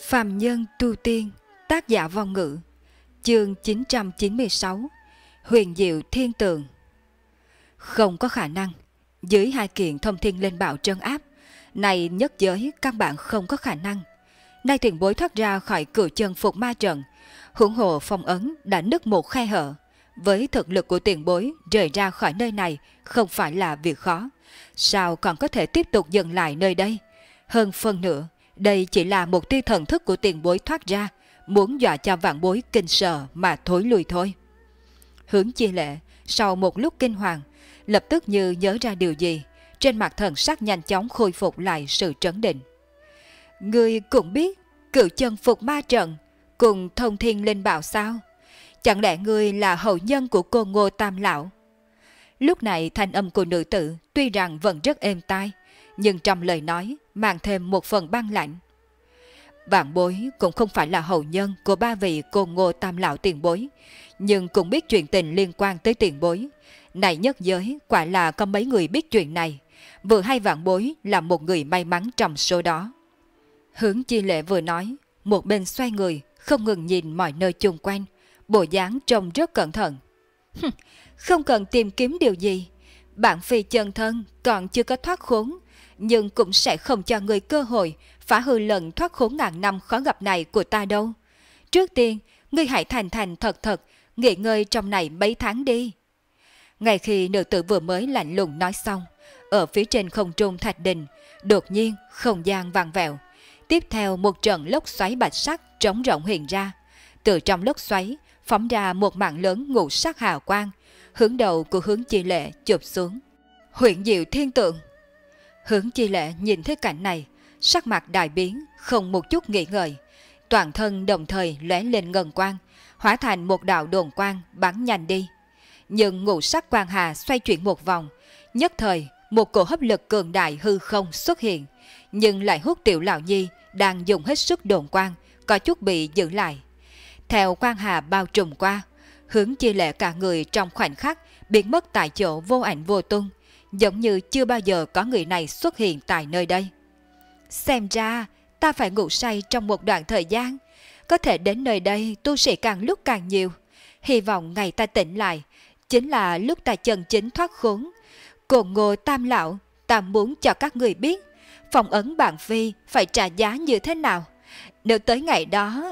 Phàm nhân tu tiên, tác giả Vong Ngữ, chương 996, huyền diệu thiên tượng. Không có khả năng, dưới hai kiện thông thiên linh bảo trấn áp, này nhất giới căn bản không có khả năng. Nay tiền bối thoát ra khỏi cửu chân phục ma trận, huống hồ phong ấn đã nứt một khe hở. Với thực lực của tiền bối rời ra khỏi nơi này không phải là việc khó, sao còn có thể tiếp tục dừng lại nơi đây? Hơn phân nữa, đây chỉ là một tia thần thức của tiền bối thoát ra, muốn dọa cho vạn bối kinh sợ mà thối lui thôi. Hướng Chi Lệ sau một lúc kinh hoàng, lập tức như nhớ ra điều gì, trên mặt thần sắc nhanh chóng khôi phục lại sự trấn định. Ngươi cũng biết cửu chân phục ma trận cùng thông thiên linh bảo sao? Chẳng lẽ ngươi là hậu nhân của cô Ngô Tam Lão? Lúc này thanh âm của nữ tử tuy rằng vẫn rất êm tai, nhưng trong lời nói mang thêm một phần băng lạnh. Vạn bối cũng không phải là hậu nhân của ba vị cô Ngô Tam Lão tiền bối, nhưng cũng biết chuyện tình liên quan tới tiền bối. Này nhất giới quả là có mấy người biết chuyện này, vừa hay vạn bối là một người may mắn trong số đó. Hướng Chi Lệ vừa nói, một bên xoay người, không ngừng nhìn mọi nơi chung quanh, bộ dáng trông rất cẩn thận. Không cần tìm kiếm điều gì, bản phi chân thân còn chưa có thoát khốn, nhưng cũng sẽ không cho người cơ hội phá hư lần thoát khốn ngàn năm khó gặp này của ta đâu. Trước tiên, ngươi hãy thành thành thật thật, nghỉ ngơi trong này mấy tháng đi. Ngay khi nữ tử vừa mới lạnh lùng nói xong, ở phía trên không trung thạch đình, đột nhiên không gian vặn vẹo. Tiếp theo một trận lốc xoáy bạch sắc trống rộng hiện ra. Từ trong lốc xoáy phóng ra một mạng lớn ngũ sắc hào quang, hướng đầu của Hướng Chi Lệ chụp xuống. Huyền diệu thiên tượng. Hướng Chi Lệ nhìn thấy cảnh này, sắc mặt đại biến, không một chút nghĩ ngợi, toàn thân đồng thời lóe lên ngân quang, hóa thành một đạo đồn quang bắn nhanh đi. Nhưng ngũ sắc quang hà xoay chuyển một vòng, nhất thời một cổ hấp lực cường đại hư không xuất hiện, nhưng lại hút Tiểu Lão Nhi đang dùng hết sức đồn quang, có chút bị giữ lại. Theo quang hà bao trùm qua, Hướng Chi Lệ cả người trong khoảnh khắc biến mất tại chỗ vô ảnh vô tung, giống như chưa bao giờ có người này xuất hiện tại nơi đây. Xem ra ta phải ngủ say trong một đoạn thời gian, có thể đến nơi đây tu sĩ càng lúc càng nhiều. Hy vọng ngày ta tỉnh lại chính là lúc ta chân chính thoát khốn. Cô Ngô Tam Lão, ta muốn cho các người biết phong ấn bản phi phải trả giá như thế nào. Nếu tới ngày đó...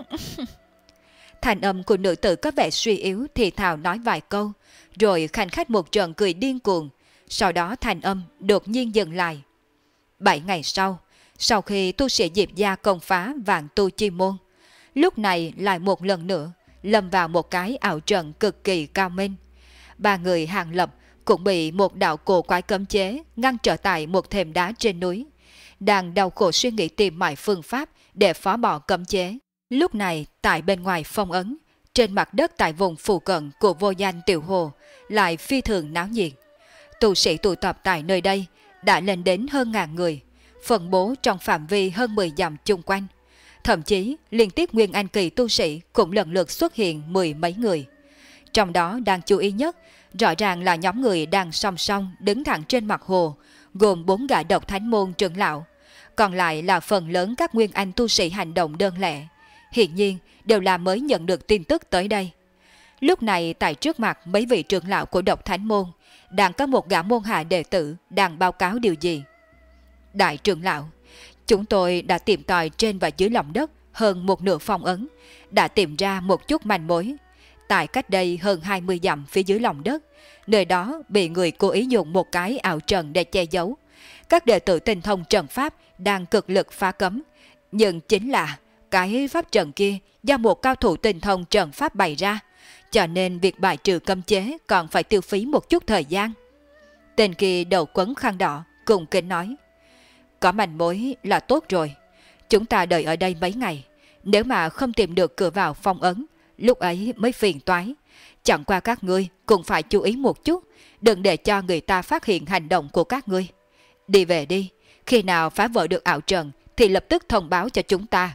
Thành âm của nữ tử có vẻ suy yếu thì thào nói vài câu, rồi khanh khách một trận cười điên cuồng. Sau đó thành âm đột nhiên dừng lại. 7 ngày sau khi tu sĩ Diệp gia công phá Vạn Tu Chi Môn, lúc này lại một lần nữa lâm vào một cái ảo trận cực kỳ cao minh. Ba người Hàng Lập cũng bị một đạo cổ quái cấm chế ngăn trở tại một thềm đá trên núi, đang đau khổ suy nghĩ tìm mọi phương pháp để phá bỏ cấm chế. Lúc này tại bên ngoài phong ấn, trên mặt đất tại vùng phụ cận của vô danh tiểu hồ lại phi thường náo nhiệt. Tu sĩ tụ tập tại nơi đây đã lên đến hơn ngàn người, phân bố trong phạm vi hơn 10 dặm chung quanh. Thậm chí liên tiếp nguyên anh kỳ tu sĩ cũng lần lượt xuất hiện 10 mấy người. Trong đó đáng chú ý nhất, rõ ràng là nhóm người đang song song đứng thẳng trên mặt hồ, gồm 4 gã độc thánh môn trưởng lão. Còn lại là phần lớn các nguyên anh tu sĩ hành động đơn lẻ, hiển nhiên đều là mới nhận được tin tức tới đây. Lúc này tại trước mặt mấy vị trưởng lão của độc thánh môn, đang có một gã môn hạ đệ tử đang báo cáo điều gì. Đại trưởng lão, chúng tôi đã tìm tòi trên và dưới lòng đất hơn một nửa phong ấn, đã tìm ra một chút manh mối. Tại cách đây hơn 20 dặm phía dưới lòng đất, nơi đó bị người cố ý dùng một cái ảo trận để che giấu. Các đệ tử tinh thông trận pháp đang cực lực phá cấm, nhưng chính là cái pháp trận kia do một cao thủ tinh thông trận pháp bày ra, cho nên việc bài trừ cấm chế còn phải tiêu phí một chút thời gian. Tên kia đầu quấn khăn đỏ cùng kính nói: có manh mối là tốt rồi, chúng ta đợi ở đây mấy ngày, nếu mà không tìm được cửa vào phong ấn, lúc ấy mới phiền toái. Chẳng qua các ngươi cũng phải chú ý một chút, đừng để cho người ta phát hiện hành động của các ngươi. Đi về đi, khi nào phá vỡ được ảo trận thì lập tức thông báo cho chúng ta.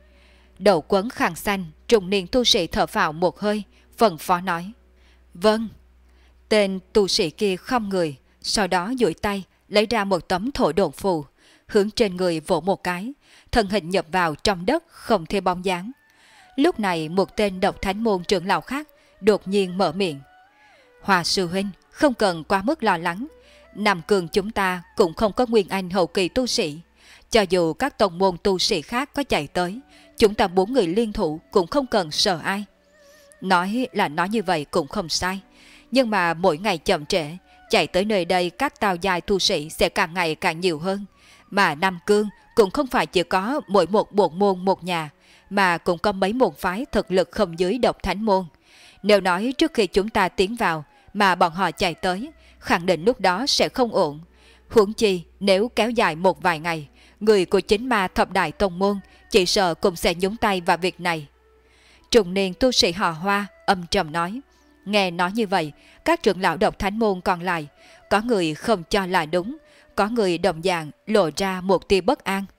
Đầu quấn khăn xanh trung niên tu sĩ thở phào một hơi, phân phó nói: vâng. Tên tu sĩ kia không người, sau đó duỗi tay lấy ra một tấm thổ độn phù, hướng trên người vỗ một cái, thân hình nhập vào trong đất không thêm bóng dáng. Lúc này một tên Độc Thánh Môn trưởng lão khác đột nhiên mở miệng. Hòa sư huynh, không cần quá mức lo lắng. Nam Cương chúng ta cũng không có nguyên anh hậu kỳ tu sĩ. Cho dù các tông môn tu sĩ khác có chạy tới, chúng ta 4 người liên thủ cũng không cần sợ ai. Nói là nói như vậy cũng không sai. Nhưng mà mỗi ngày chậm trễ, chạy tới nơi đây các tào dài tu sĩ sẽ càng ngày càng nhiều hơn. Mà Nam Cương cũng không phải chỉ có mỗi một bộ môn một nhà, mà cũng có mấy môn phái thực lực không dưới Độc Thánh Môn. Nếu nói trước khi chúng ta tiến vào mà bọn họ chạy tới, khẳng định lúc đó sẽ không ổn. Huống chi nếu kéo dài một vài ngày, người của chính ma thập đại tông môn chỉ sợ cũng sẽ nhúng tay vào việc này. Trùng niên tu sĩ họ Hoa âm trầm nói. Nghe nói như vậy, các trưởng lão Độc Thánh Môn còn lại, có người không cho là đúng, có người đồng dạng lộ ra một tia bất an.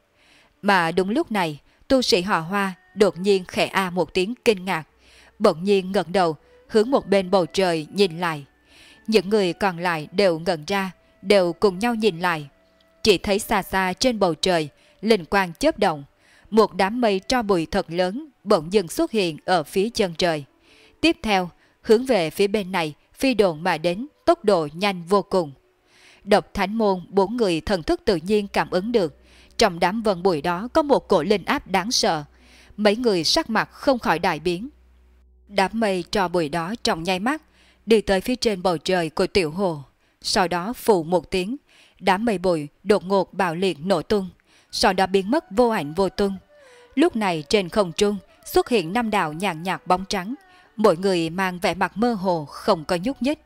Mà đúng lúc này, tu sĩ họ Hoa đột nhiên khẽ a một tiếng kinh ngạc, bỗng nhiên ngẩng đầu hướng một bên bầu trời nhìn lại. Những người còn lại đều ngẩn ra, đều cùng nhau nhìn lại. Chỉ thấy xa xa trên bầu trời, linh quang chớp động, một đám mây tro bụi thật lớn bỗng dưng xuất hiện ở phía chân trời. Tiếp theo, hướng về phía bên này phi độn mà đến, tốc độ nhanh vô cùng. Độc Thánh Môn 4 người thần thức tự nhiên cảm ứng được, trong đám vân bụi đó có một cổ linh áp đáng sợ. Mấy người sắc mặt không khỏi đại biến. Đám mây tro bụi đó trong nháy mắt đi tới phía trên bầu trời của Tiểu Hồ. Sau đó phụ một tiếng, đám mây bụi đột ngột bạo liệt nổ tung, sau đó biến mất vô ảnh vô tung. Lúc này trên không trung xuất hiện 5 đạo nhàn nhạt bóng trắng, mỗi người mang vẻ mặt mơ hồ không có nhúc nhích.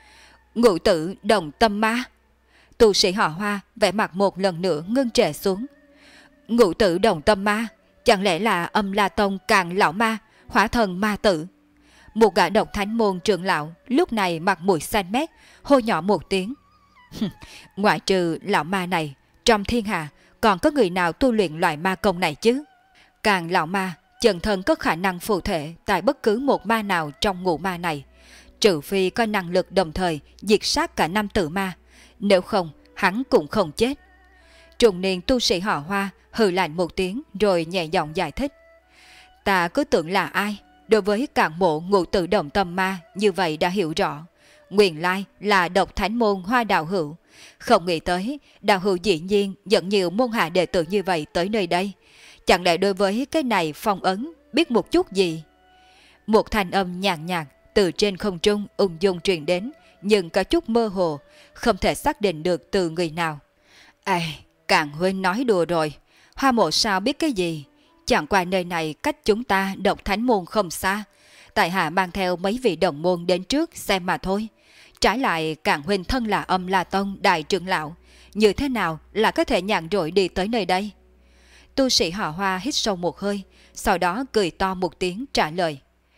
Ngũ tử Đồng Tâm Ma. Tu sĩ họ Hoa vẻ mặt một lần nữa ngưng trệ xuống. Ngũ tử Đồng Tâm Ma, chẳng lẽ là Âm La Tông Càng lão ma, hóa thần ma tử? Một gã Độc Thánh Môn trưởng lão lúc này mặt mũi xanh mét, hô nhỏ một tiếng. Ngoại trừ lão ma này, trong thiên hạ còn có người nào tu luyện loại ma công này chứ? Càng lão ma chân thân có khả năng phụ thể tại bất cứ một ma nào trong ngũ ma này, trừ phi có năng lực đồng thời diệt sát cả 5 tử ma, nếu không hắn cũng không chết. Trùng niên tu sĩ họ Hoa hừ lạnh một tiếng rồi nhẹ giọng giải thích. Ta cứ tưởng là ai, đối với cạn mộ Ngũ tử Đồng Tâm Ma như vậy đã hiểu rõ. Nguyên lai là Độc Thánh Môn Hoa đạo hữu. Không nghĩ tới đạo hữu dĩ nhiên dẫn nhiều môn hạ đệ tử như vậy tới nơi đây. Chẳng lẽ đối với cái này phong ấn biết một chút gì? Một thanh âm nhàn nhạt từ trên không trung ung dung truyền đến, nhưng có chút mơ hồ, không thể xác định được từ người nào. Càng huynh nói đùa rồi, Hoa mộ sao biết cái gì? Chẳng qua nơi này cách chúng ta Độc Thánh Môn không xa, tại hạ mang theo mấy vị đồng môn đến trước xem mà thôi. Trái lại Càng huynh thân là Âm La Tông đại trưởng lão, như thế nào là có thể nhàn rỗi đi tới nơi đây? Tu sĩ họ Hoa hít sâu một hơi, sau đó cười to một tiếng trả lời.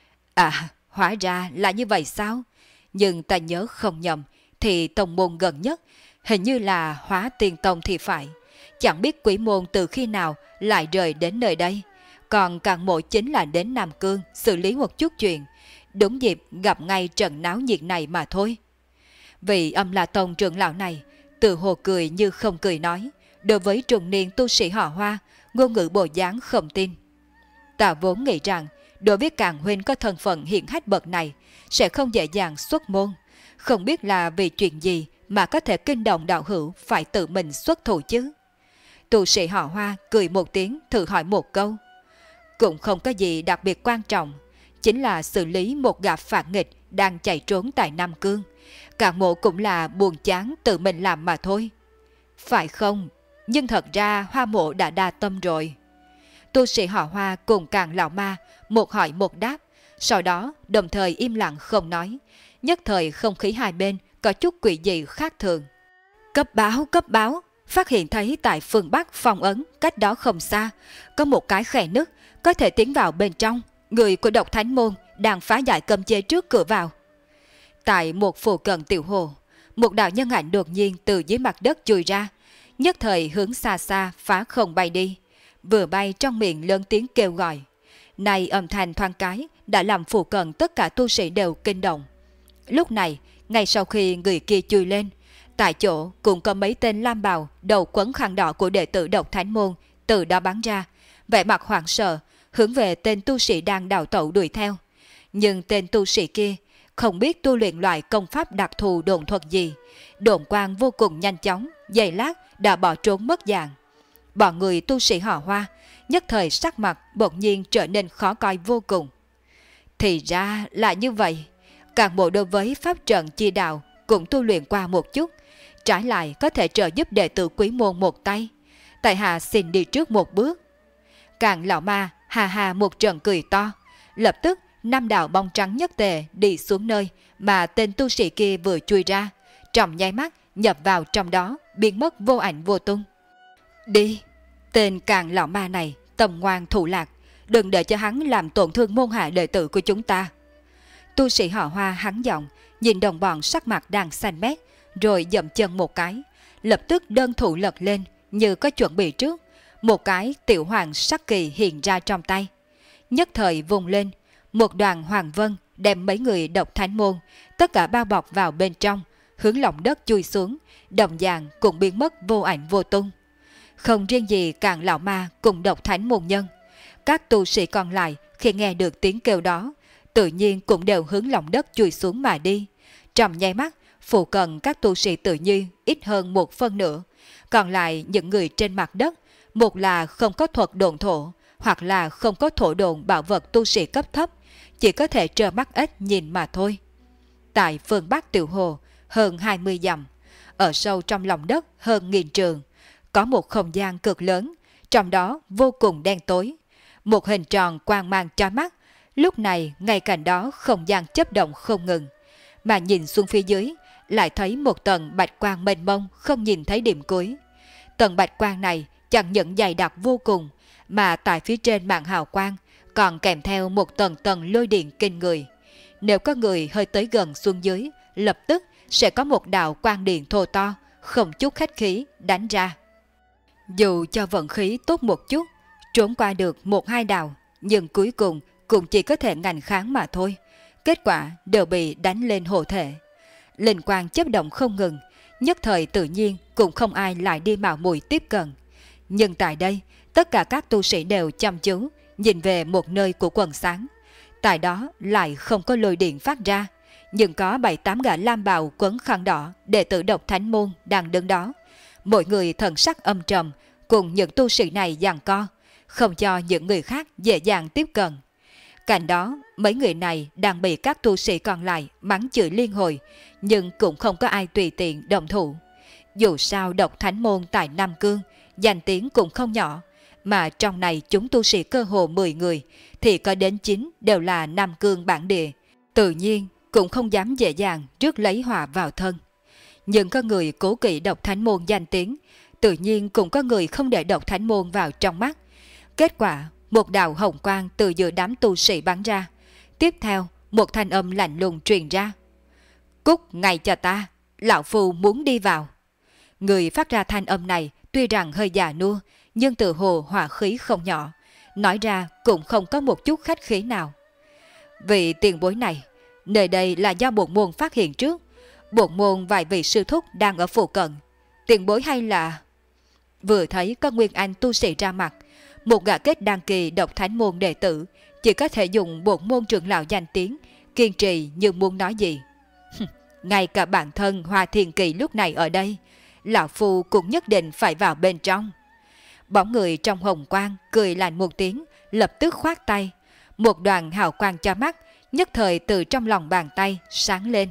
Hóa ra là như vậy sao? Nhưng ta nhớ không nhầm thì tông môn gần nhất hình như là Hóa Tiên Tông thì phải. Chẳng biết Quỷ môn từ khi nào lại rời đến nơi đây. Còn Càng mộ chính là đến Nam Cương xử lý một chút chuyện, đúng dịp gặp ngay trận náo nhiệt này mà thôi. Vị Âm La Tông trưởng lão này tự hồ cười như không cười nói, đối với trùng niên tu sĩ họ Hoa ngôn ngữ bộ dáng không tin. Ta vốn nghĩ rằng đối với Càng huynh có thân phận hiển hách bậc này sẽ không dễ dàng xuất môn, không biết là vì chuyện gì mà có thể kinh động đạo hữu phải tự mình xuất thủ chứ. Tu sĩ họ Hoa cười một tiếng thử hỏi một câu. Cũng không có gì đặc biệt quan trọng, chính là xử lý một gã phản nghịch đang chạy trốn tại Nam Cương. Càng mộ cũng là buồn chán tự mình làm mà thôi. Phải không? Nhưng thật ra Hoa mộ đã đa tâm rồi. Tu sĩ họ Hoa cùng Càng lão ma một hỏi một đáp, sau đó đồng thời im lặng không nói. Nhất thời không khí hai bên có chút quỷ dị khác thường. Cấp báo, phát hiện thấy tại phương Bắc phong ấn cách đó không xa, có một cái khe nứt có thể tiến vào bên trong. Người của Độc Thánh Môn đang phá giải cấm chế trước cửa vào. Tại một phụ cận Tiểu Hồ, một đạo nhân ảnh đột nhiên từ dưới mặt đất chui ra, nhất thời hướng xa xa phá không bay đi. Vừa bay trong miệng lớn tiếng kêu gọi. Này âm thanh thoáng cái đã làm phụ cận tất cả tu sĩ đều kinh động. Lúc này, ngay sau khi người kia chui lên, Tại chỗ cũng có mấy tên lam bào đầu quấn khăn đỏ của đệ tử Độc Thánh Môn từ đó bắn ra, vẻ mặt hoảng sợ, hướng về tên tu sĩ đang đào tẩu đuổi theo. Nhưng tên tu sĩ kia không biết tu luyện loại công pháp đặc thù độn thuật gì, độn quang vô cùng nhanh chóng, giây lát đã bỏ trốn mất dạng. Bọn người tu sĩ họ Hoa nhất thời sắc mặt bỗng nhiên trở nên khó coi vô cùng. Thì ra là như vậy, càng bộ đối với pháp trận chi đạo cũng tu luyện qua một chút, trái lại có thể trợ giúp đệ tử Quý Môn một tay. Tại hạ xin đi trước một bước. Càng lão ma hà hà một trận cười to, lập tức 5 đạo bóng trắng nhất tề đi xuống nơi mà tên tu sĩ kia vừa chui ra, trong nháy mắt nhập vào trong đó, biến mất vô ảnh vô tung. Đi, tên càng lão ma này tầm ngoan thủ lạc, đừng để cho hắn làm tổn thương môn hạ đệ tử của chúng ta. Tu sĩ họ Hoa hắn giọng, nhìn đồng bọn sắc mặt đang xanh mét, rồi dậm chân một cái, lập tức đơn thủ lật lên như có chuẩn bị trước, một cái tiểu hoàng sắc kỳ hiện ra trong tay. Nhất thời vùng lên, một đoàn hoàng vân đem mấy người Độc Thánh Môn tất cả bao bọc vào bên trong, hướng lòng đất chui xuống, đồng dạng cũng biến mất vô ảnh vô tung. Không riêng gì càng lão ma cùng Độc Thánh Môn nhân, các tu sĩ còn lại khi nghe được tiếng kêu đó, tự nhiên cũng đều hướng lòng đất chui xuống mà đi. Trong nháy mắt, phụ cận các tu sĩ tự nhiên ít hơn 1/4, còn lại những người trên mặt đất, một là không có thuật độn thổ, hoặc là không có thổ độn bảo vật tu sĩ cấp thấp, chỉ có thể trơ mắt ếch nhìn mà thôi. Tại phương Bắc Tiểu Hồ, hơn 20 dặm, ở sâu trong lòng đất hơn 1000 trường, có một không gian cực lớn, trong đó vô cùng đen tối. Một hình tròn quang mang chói mắt, lúc này ngay cạnh đó không gian chớp động không ngừng. Mà nhìn xuống phía dưới, lại thấy một tầng bạch quang mênh mông không nhìn thấy điểm cuối. Tầng bạch quang này chẳng những dày đặc vô cùng, mà tại phía trên màn hào quang còn kèm theo một tầng tầng lôi điện kinh người. Nếu có người hơi tới gần xuống dưới, lập tức sẽ có một đạo quang điện thô to, không chút khách khí đánh ra. Dù cho vận khí tốt một chút, trốn qua được 1-2 đạo, nhưng cuối cùng cũng chỉ có thể ngành kháng mà thôi. Kết quả đều bị đánh lên hộ thể. Linh quang chớp động không ngừng, nhất thời tự nhiên cũng không ai lại đi mạo muội tiếp cận. Nhưng tại đây, tất cả các tu sĩ đều chăm chú nhìn về một nơi của quần sáng. Tại đó lại không có lôi điện phát ra, nhưng có 7-8 gã lam bào quấn khăn đỏ đệ tử Độc Thánh Môn đang đứng đó. Mỗi người thần sắc âm trầm, cùng những tu sĩ này giằng co, không cho những người khác dễ dàng tiếp cận. Cạnh đó, mấy người này đang bị các tu sĩ còn lại mắng chửi liên hồi, nhưng cũng không có ai tùy tiện động thủ. Dù sao Độc Thánh Môn tại Nam Cương, danh tiếng cũng không nhỏ, mà trong này chúng tu sĩ cơ hồ 10 người, thì có đến 9 đều là Nam Cương bản địa. Tự nhiên cũng không dám dễ dàng rước lấy họa vào thân. Nhưng có người cố kỵ Độc Thánh Môn danh tiếng, tự nhiên cũng có người không để Độc Thánh Môn vào trong mắt. Kết quả, một đạo hồng quang từ giữa đám tu sĩ bắn ra. Tiếp theo, một thanh âm lạnh lùng truyền ra. Cút ngay cho ta, lão phu muốn đi vào. Người phát ra thanh âm này tuy rằng hơi già nua, nhưng tự hồ hỏa khí không nhỏ, nói ra cũng không có một chút khách khí nào. Vị tiền bối này, nơi đây là do bổn môn phát hiện trước. Bổn môn vài vị sư thúc đang ở phụ cận. Tiền bối hay là... Vừa thấy có Nguyên Anh tu sĩ ra mặt, một gã kết đăng kỳ Độc Thánh Môn đệ tử chỉ có thể dùng bổn môn trưởng lão danh tiếng, kiên trì như muốn nói gì. Ngay cả bản thân Hoa Thiên Kỳ lúc này ở đây, lão phu cũng nhất định phải vào bên trong. Bóng người trong hồng quang cười lạnh một tiếng, lập tức khoát tay. Một đoàn hào quang cho mắt, nhất thời từ trong lòng bàn tay sáng lên.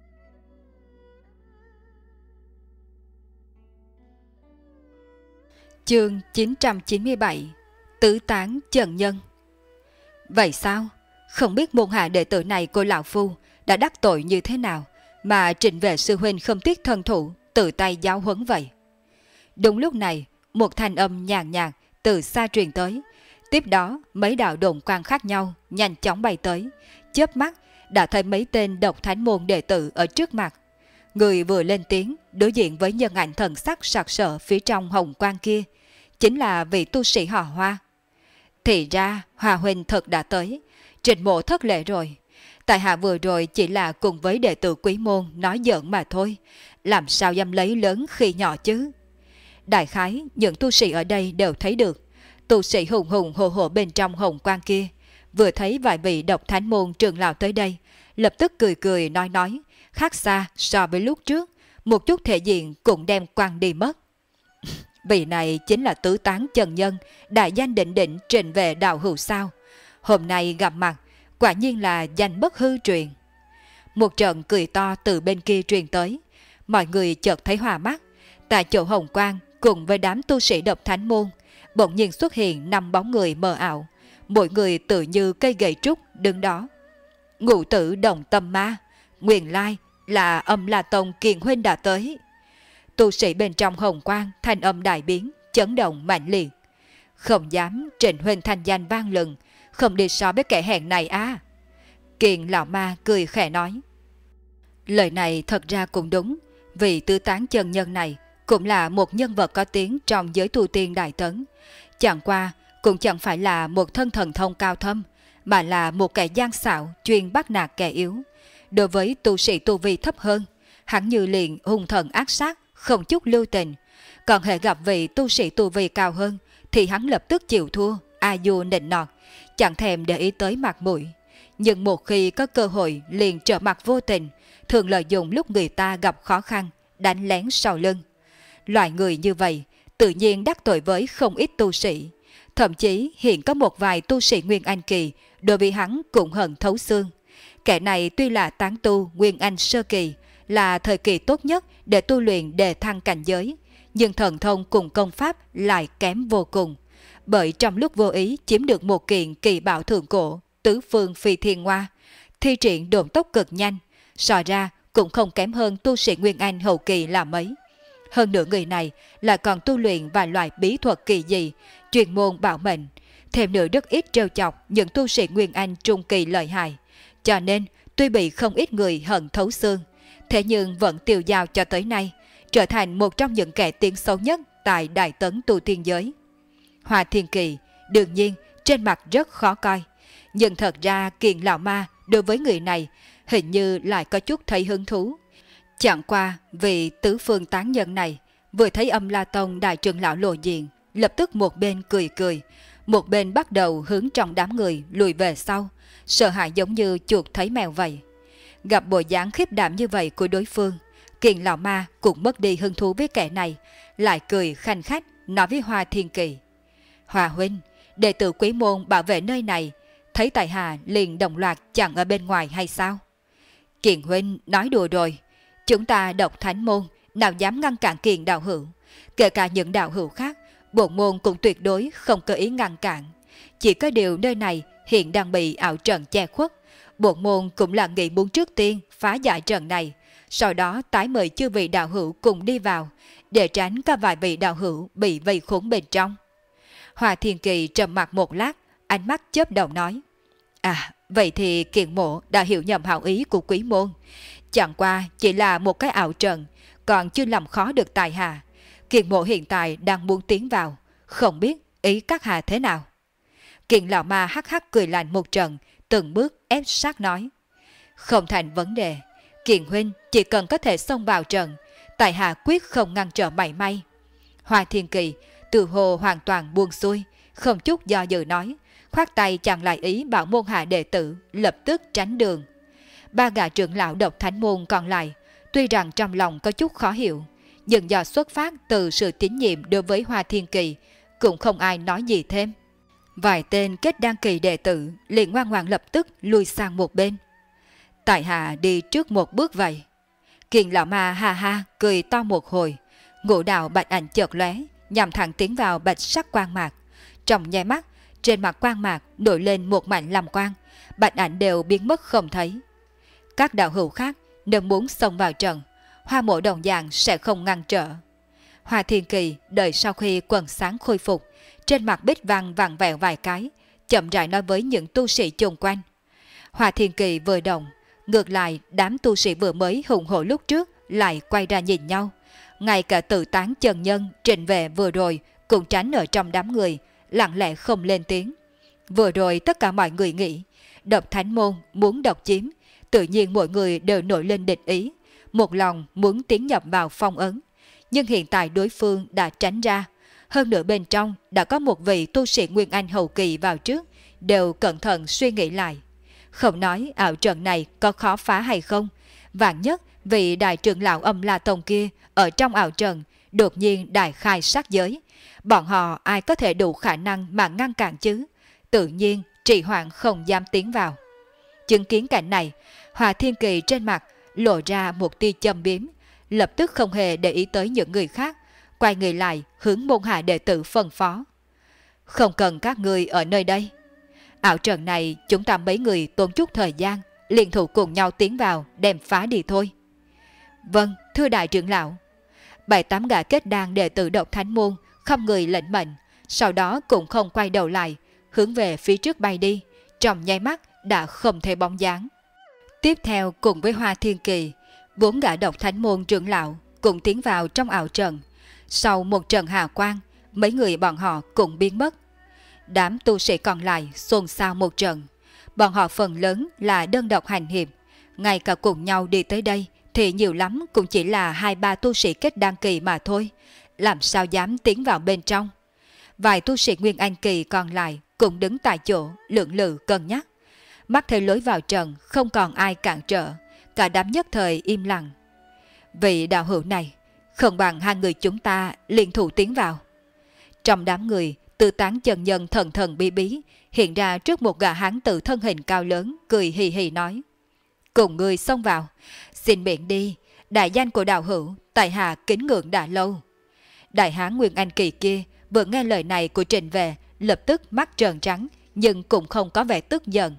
Chương 997 Tứ tán trần nhân. Vậy sao? Không biết môn hạ đệ tử này của lão phu đã đắc tội như thế nào mà Trịnh Vệ sư huynh không tiếc thân thủ tự tay giáo huấn vậy? Đúng lúc này, một thanh âm nhàn nhạt từ xa truyền tới. Tiếp đó, mấy đạo đồn quang khác nhau nhanh chóng bay tới, chớp mắt đã thấy mấy tên Độc Thánh Môn đệ tử ở trước mặt. Người vừa lên tiếng đối diện với nhân ảnh thần sắc sặc sỡ phía trong hồng quang kia, chính là vị tu sĩ họ Hoa. Thì ra Hòa huynh thật đã tới, Trịnh mộ thất lễ rồi. Tại hạ vừa rồi chỉ là cùng với đệ tử Quý môn nói giỡn mà thôi, làm sao dám lấy lớn khi nhỏ chứ. Đại khái, những tu sĩ ở đây đều thấy được, tu sĩ hùng hùng hồ hồ bên trong hồng quang kia, vừa thấy vài vị độc thánh môn trưởng lão tới đây, lập tức cười cười nói, khác xa so với lúc trước, một chút thể diện cũng đem quăng đi mất. Vị này chính là tứ tán chân nhân, đại danh đỉnh đỉnh trình về đạo hữu sao. Hôm nay gặp mặt, quả nhiên là danh bất hư truyền. Một trận cười to từ bên kia truyền tới, mọi người chợt thấy hòa mắt. Tại chỗ hồng quang cùng với đám tu sĩ độc thánh môn, bỗng nhiên xuất hiện 5 bóng người mờ ảo, mỗi người tự như cây gậy trúc đứng đó. Ngũ tử đồng tâm ma, nguyên lai là Âm La Tông Kiền huynh đã tới. Tu sĩ bên trong hồng quang thanh âm đại biến, chấn động mạnh liệt. Không dám Trịnh huynh thanh danh vang lừng, không đi so với kẻ hèn này à. Kiền lão ma cười khẽ nói. Lời này thật ra cũng đúng, vì tứ tán chân nhân này cũng là một nhân vật có tiếng trong giới tu tiên Đại Tấn. Chẳng qua cũng chẳng phải là một thân thần thông cao thâm, mà là một kẻ gian xảo chuyên bắt nạt kẻ yếu. Đối với tu sĩ tu vi thấp hơn, hắn như liền hung thần ác sát, không chút lưu tình. Còn hệ gặp vị tu sĩ tu vi cao hơn thì hắn lập tức chịu thua, a du nịnh nọt, chẳng thèm để ý tới mặt mũi. Nhưng một khi có cơ hội liền trở mặt vô tình, thường lợi dụng lúc người ta gặp khó khăn, đánh lén sau lưng. Loại người như vậy tự nhiên đắc tội với không ít tu sĩ. Thậm chí hiện có một vài tu sĩ Nguyên Anh kỳ đối với hắn cũng hận thấu xương. Kẻ này tuy là tán tu Nguyên Anh sơ kỳ, là thời kỳ tốt nhất để tu luyện đề thăng cảnh giới, nhưng thần thông cùng công pháp lại kém vô cùng. Bởi trong lúc vô ý chiếm được một kiện kỳ bảo thượng cổ Tứ Phương Phi Thiên Hoa, thi triển độn tốc cực nhanh, so ra cũng không kém hơn tu sĩ Nguyên Anh hậu kỳ là mấy. Hơn nữa người này là còn tu luyện vài loại bí thuật kỳ dị, chuyên môn bảo mệnh, thêm nữa rất ít trêu chọc những tu sĩ Nguyên Anh trung kỳ lợi hại. Cho nên tuy bị không ít người hận thấu xương, thế nhưng vẫn tiêu dao cho tới nay, trở thành một trong những kẻ tiếng xấu nhất tại Đại Tấn tu tiên giới. Hoa Thiên Kỳ đương nhiên trên mặt rất khó coi, nhưng thật ra Kiền lão ma đối với người này hình như lại có chút thấy hứng thú. Chẳng qua vị tứ phương tán nhân này vừa thấy Âm La Tông đại trưởng lão lộ diện, lập tức một bên cười cười, một bên bắt đầu hướng trong đám người lùi về sau, sợ hãi giống như chuột thấy mèo vậy. Gặp bộ dáng khiếp đảm như vậy của đối phương, Kiền lão ma cũng mất đi hứng thú với kẻ này, lại cười khanh khách nói với Hoa Thiên Kỳ. Hoa huynh, đệ tử Quý môn bảo vệ nơi này, thấy tại hạ liền đồng loạt chặn ở bên ngoài hay sao? Kiền huynh nói đùa rồi, chúng ta độc thánh môn nào dám ngăn cản Kiền đạo hữu, kể cả những đạo hữu khác, bổn môn cũng tuyệt đối không có ý ngăn cản. Chỉ có điều nơi này hiện đang bị ảo trận che khuất, bổn môn cũng là nghĩ muốn trước tiên phá giải trận này, sau đó tái mời chư vị đạo hữu cùng đi vào, để tránh cả vài vị đạo hữu bị vây khốn bên trong. Hoa Thiên Kỳ trầm mặc một lát, ánh mắt chớp động nói. À, vậy thì Kiền mộ đã hiểu nhầm hảo ý của Quý môn. Chẳng qua chỉ là một cái ảo trận, còn chưa làm khó được tài hạ. Kiền mộ hiện tại đang muốn tiến vào, không biết ý các hạ thế nào. Kiền lão ma hắc hắc cười lạnh một trận, từng bước ép sát nói. Không thành vấn đề, Kiền huynh chỉ cần có thể xông vào trận, tại hạ quyết không ngăn trở mảy may. Hoa Thiên Kỳ từ hồ hoàn toàn buông xuôi, không chút do dự nói, khoát tay chặn lại ý bảo môn hạ đệ tử lập tức tránh đường. Ba gã trưởng lão độc thánh môn còn lại, tuy rằng trong lòng có chút khó hiểu, nhưng do xuất phát từ sự tín nhiệm đối với Hoa Thiên Kỳ, cũng không ai nói gì thêm. Vài tên kết đăng kỳ đệ tử liền ngoan ngoãn lập tức lui sang một bên. Tại hạ đi trước một bước vậy. Kiền lão ma ha ha cười to một hồi, ngũ đạo bạch ảnh chợt lóe, nhằm thẳng tiến vào bạch sắc quang mạc. Trong nháy mắt, trên mặt quang mạc nổi lên một mảnh làm quang, bạch ảnh đều biến mất không thấy. Các đạo hữu khác nếu muốn xông vào trận, Hoa mộ đồng dạng sẽ không ngăn trở. Hoa Thiên Kỳ đợi sau khi quần sáng khôi phục, trên mặt bích văng vặn vẹo vài cái, chậm rãi nói với những tu sĩ chung quanh. Hoa Thiên Kỳ vừa động, ngược lại đám tu sĩ vừa mới hùng hổ lúc trước lại quay ra nhìn nhau. Ngay cả tự tán chân nhân Trịnh Vệ vừa rồi cũng tránh ở trong đám người, lặng lẽ không lên tiếng. Vừa rồi tất cả mọi người nghĩ Độc Thánh Môn muốn độc chiếm, tự nhiên mọi người đều nổi lên địch ý, một lòng muốn tiến nhập vào phong ấn. Nhưng hiện tại đối phương đã tránh ra, hơn nữa bên trong đã có một vị tu sĩ Nguyên Anh hậu kỳ vào trước, đều cẩn thận suy nghĩ lại. Không nói ảo trận này có khó phá hay không, vạn nhất vị đại trưởng lão Âm La Tông kia ở trong ảo trận đột nhiên đại khai sát giới, bọn họ ai có thể đủ khả năng mà ngăn cản chứ? Tự nhiên trì hoãn không dám tiến vào. Chứng kiến cảnh này, Hòa Thiên Kỳ trên mặt lộ ra một tia châm biếm, lập tức không hề để ý tới những người khác, quay người lại hướng môn hạ đệ tử phân phó. Không cần các người ở nơi đây. Ảo trận này chúng ta mấy người tốn chút thời gian, liên thủ cùng nhau tiến vào đem phá đi thôi. Vâng, thưa đại trưởng lão. 7-8 gã kết đan đệ tử Độc Thánh Môn không người lệnh mệnh, sau đó cũng không quay đầu lại, hướng về phía trước bay đi, trong nháy mắt đã không thể bóng dáng. Tiếp theo cùng với Hoa Thiên Kỳ, 4 gã Độc Thánh Môn trưởng lão cũng tiến vào trong ảo trận. Sau một trận hà quang, mấy người bọn họ cũng biến mất. Đám tu sĩ còn lại xôn xao một trận. Bọn họ phần lớn là đơn độc hành hiệp, ngay cả cùng nhau đi tới đây thì nhiều lắm cũng chỉ là 2-3 tu sĩ kết đan kỳ mà thôi, làm sao dám tiến vào bên trong. Vài tu sĩ Nguyên Anh kỳ còn lại cũng đứng tại chỗ lưỡng lự cân nhắc. Mắt thấy lối vào trận không còn ai cản trở, cả đám nhất thời im lặng. Vị đạo hữu này, không bằng hai người chúng ta liên thủ tiến vào. Trong đám người, Tư Tán chân nhân thần thần bí bí hiện ra trước một gã hán tử thân hình cao lớn, cười hì hì nói: cùng người xông vào, xin miệng đi, đại danh của đạo hữu tại hạ kính ngưỡng đã lâu. Đại hán Nguyên Anh kỳ kia vừa nghe lời này của Trình Về, lập tức mắt trợn trắng, nhưng cũng không có vẻ tức giận.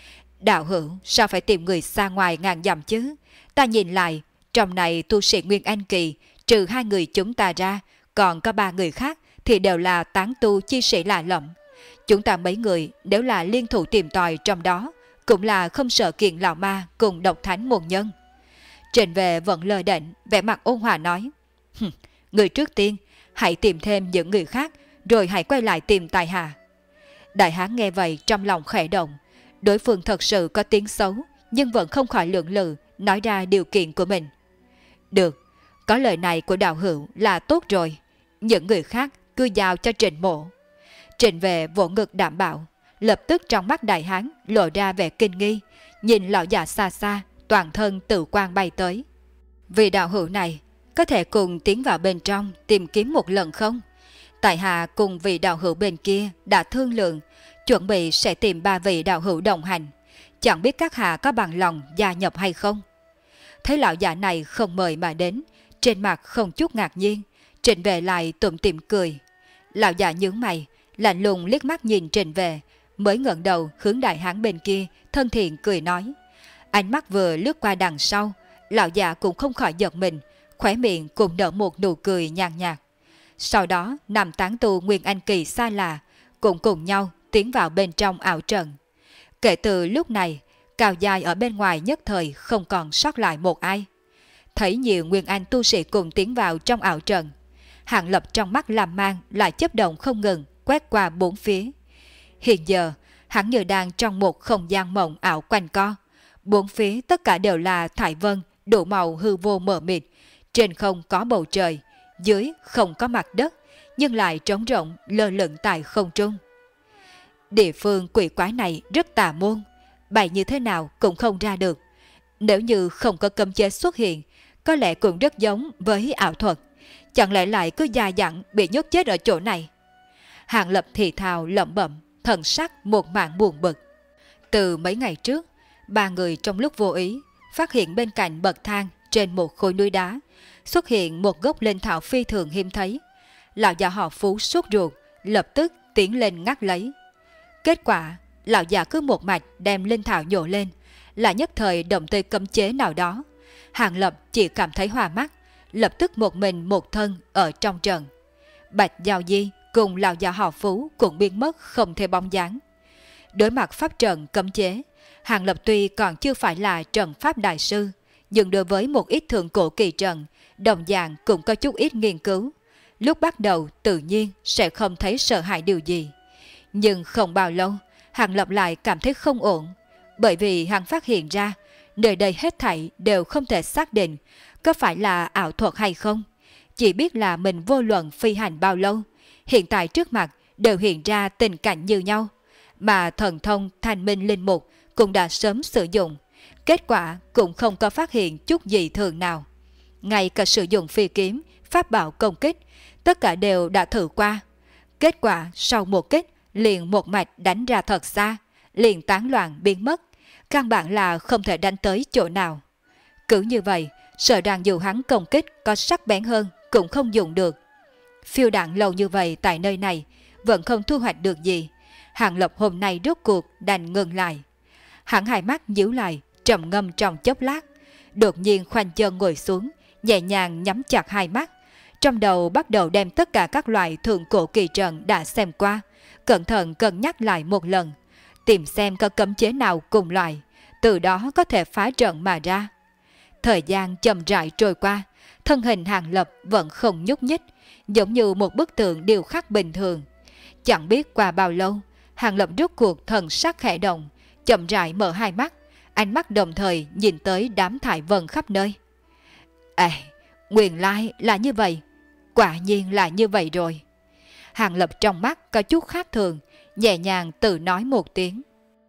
Đạo hữu sao phải tìm người xa ngoài ngàn dặm chứ? Ta nhìn lại, trong này tu sĩ Nguyên Anh kỳ trừ 2 người chúng ta ra, còn có 3 người khác thì đều là tán tu chi sĩ lạ lẫm. Chúng ta mấy người nếu là liên thủ tìm tòi trong đó, cũng là không sợ kiện lão ma cùng Độc Thánh Môn nhân. Trình Về vẫn lơ đễnh, vẻ mặt ôn hòa nói: người trước tiên hãy tìm thêm những người khác, rồi hãy quay lại tìm tại hạ. Đại hán nghe vậy trong lòng khẽ động, đối phương thật sự có tiếng xấu, nhưng vẫn không khỏi lưỡng lự nói ra điều kiện của mình. Được, có lời này của đạo hữu là tốt rồi, những người khác cứ giao cho Trình mộ. Trình Về vỗ ngực đảm bảo, lập tức trong mắt đại hán lộ ra vẻ kinh nghi, nhìn lão già xa xa, toàn thân tự quang bay tới. Vì đạo hữu này có thể cùng tiến vào bên trong tìm kiếm một lần không? Tại hạ cùng vị đạo hữu bên kia đã thương lượng, chuẩn bị sẽ tìm 3 vị đạo hữu đồng hành, chẳng biết các hạ có bằng lòng gia nhập hay không? Thấy lão già này không mời mà đến, trên mặt không chút ngạc nhiên, Trình Về lại tủm tỉm cười. Lão già nhướng mày, lạnh lùng liếc mắt nhìn Trình Về, mới ngẩng đầu hướng đại hán bên kia, thân thiện cười nói. Ánh mắt vừa lướt qua đằng sau, lão già cũng không khỏi giật mình, khóe miệng cũng nở một nụ cười nhàn nhạt. Sau đó, 5 tán tu Nguyên Anh kỳ xa lạ cũng cùng nhau tiến vào bên trong ảo trận. Kể từ lúc này, cao dài ở bên ngoài nhất thời không còn sót lại một ai. Thấy nhiều Nguyên Anh tu sĩ cùng tiến vào trong ảo trận, Hàng Lập trong mắt làm mang lại chớp động không ngừng, quét qua 4 phía. Hiện giờ, hắn như đang trong một không gian mộng ảo quanh co. 4 phía tất cả đều là thải vân, đủ màu hư vô mờ mịt. Trên không có bầu trời, dưới không có mặt đất, nhưng lại trống rỗng lơ lửng tại không trung. Địa phương quỷ quái này rất tà môn, bày như thế nào cũng không ra được. Nếu như không có cấm chế xuất hiện, có lẽ cũng rất giống với ảo thuật. Chẳng lẽ lại cứ dài dẳng bị nhốt chết ở chỗ này? Hàng Lập thì thào lẩm bẩm, thần sắc một mảng buồn bực. Từ mấy ngày trước, 3 người trong lúc vô ý phát hiện bên cạnh bậc thang trên một khối núi đá xuất hiện một gốc linh thảo phi thường hiếm thấy. Lão già họ Phú sốt ruột, lập tức tiến lên ngắt lấy. Kết quả, lão già cứ một mạch đem linh thảo nhổ lên, là nhất thời động tới cấm chế nào đó. Hàng Lập chỉ cảm thấy hòa mắt, lập tức một mình một thân ở trong trận. Bạch Giao Di cùng lão già họ Phú cũng biến mất không thể bóng dáng. Đối mặt pháp trận cấm chế, Hàng Lập tuy còn chưa phải là trận pháp đại sư, nhưng đối với một ít thượng cổ kỳ trận, đồng dạng cũng có chút ít nghiên cứu. Lúc bắt đầu tự nhiên sẽ không thấy sợ hãi điều gì. Nhưng không bao lâu, Hàng Lập lại cảm thấy không ổn. bởi vì hắn phát hiện ra nơi đây hết thảy đều không thể xác định có phải là ảo thuật hay không. Chỉ biết là mình vô luận phi hành bao lâu, hiện tại trước mặt đều hiện ra tình cảnh như nhau, mà thần thông Thanh Minh Linh Mục cũng đã sớm sử dụng, kết quả cũng không có phát hiện chút gì thường nào. Ngay cả sử dụng phi kiếm, pháp bảo công kích, tất cả đều đã thử qua. Kết quả sau một kích liền một mạch đánh ra thật xa, liền tán loạn biến mất, căn bản là không thể đánh tới chỗ nào. Cứ như vậy, sợ rằng dù hắn công kích có sắc bén hơn cũng không dùng được. Phiêu đạn lâu như vậy tại nơi này vẫn không thu hoạch được gì. Hàng Lập hôm nay rốt cuộc đành ngừng lại. Hắn hai mắt nhíu lại, trầm ngâm trong chốc lát, đột nhiên khoanh chân ngồi xuống, nhẹ nhàng nhắm chặt hai mắt, trong đầu bắt đầu đem tất cả các loại thượng cổ kỳ trận đã xem qua, cẩn thận cân nhắc lại một lần, tìm xem có cấm chế nào cùng loại, từ đó có thể phá trận mà ra. Thời gian chậm rãi trôi qua, thân hình Hàng Lập vẫn không nhúc nhích, giống như một bức tượng điêu khắc bình thường. Chẳng biết qua bao lâu, Hàng Lập rút cuộc thần sắc khẽ động, chậm rãi mở hai mắt, ánh mắt đồng thời nhìn tới đám thải vân khắp nơi. Nguyên lai là như vậy, quả nhiên là như vậy rồi. Hàng Lập trong mắt có chút khác thường, nhẹ nhàng tự nói một tiếng.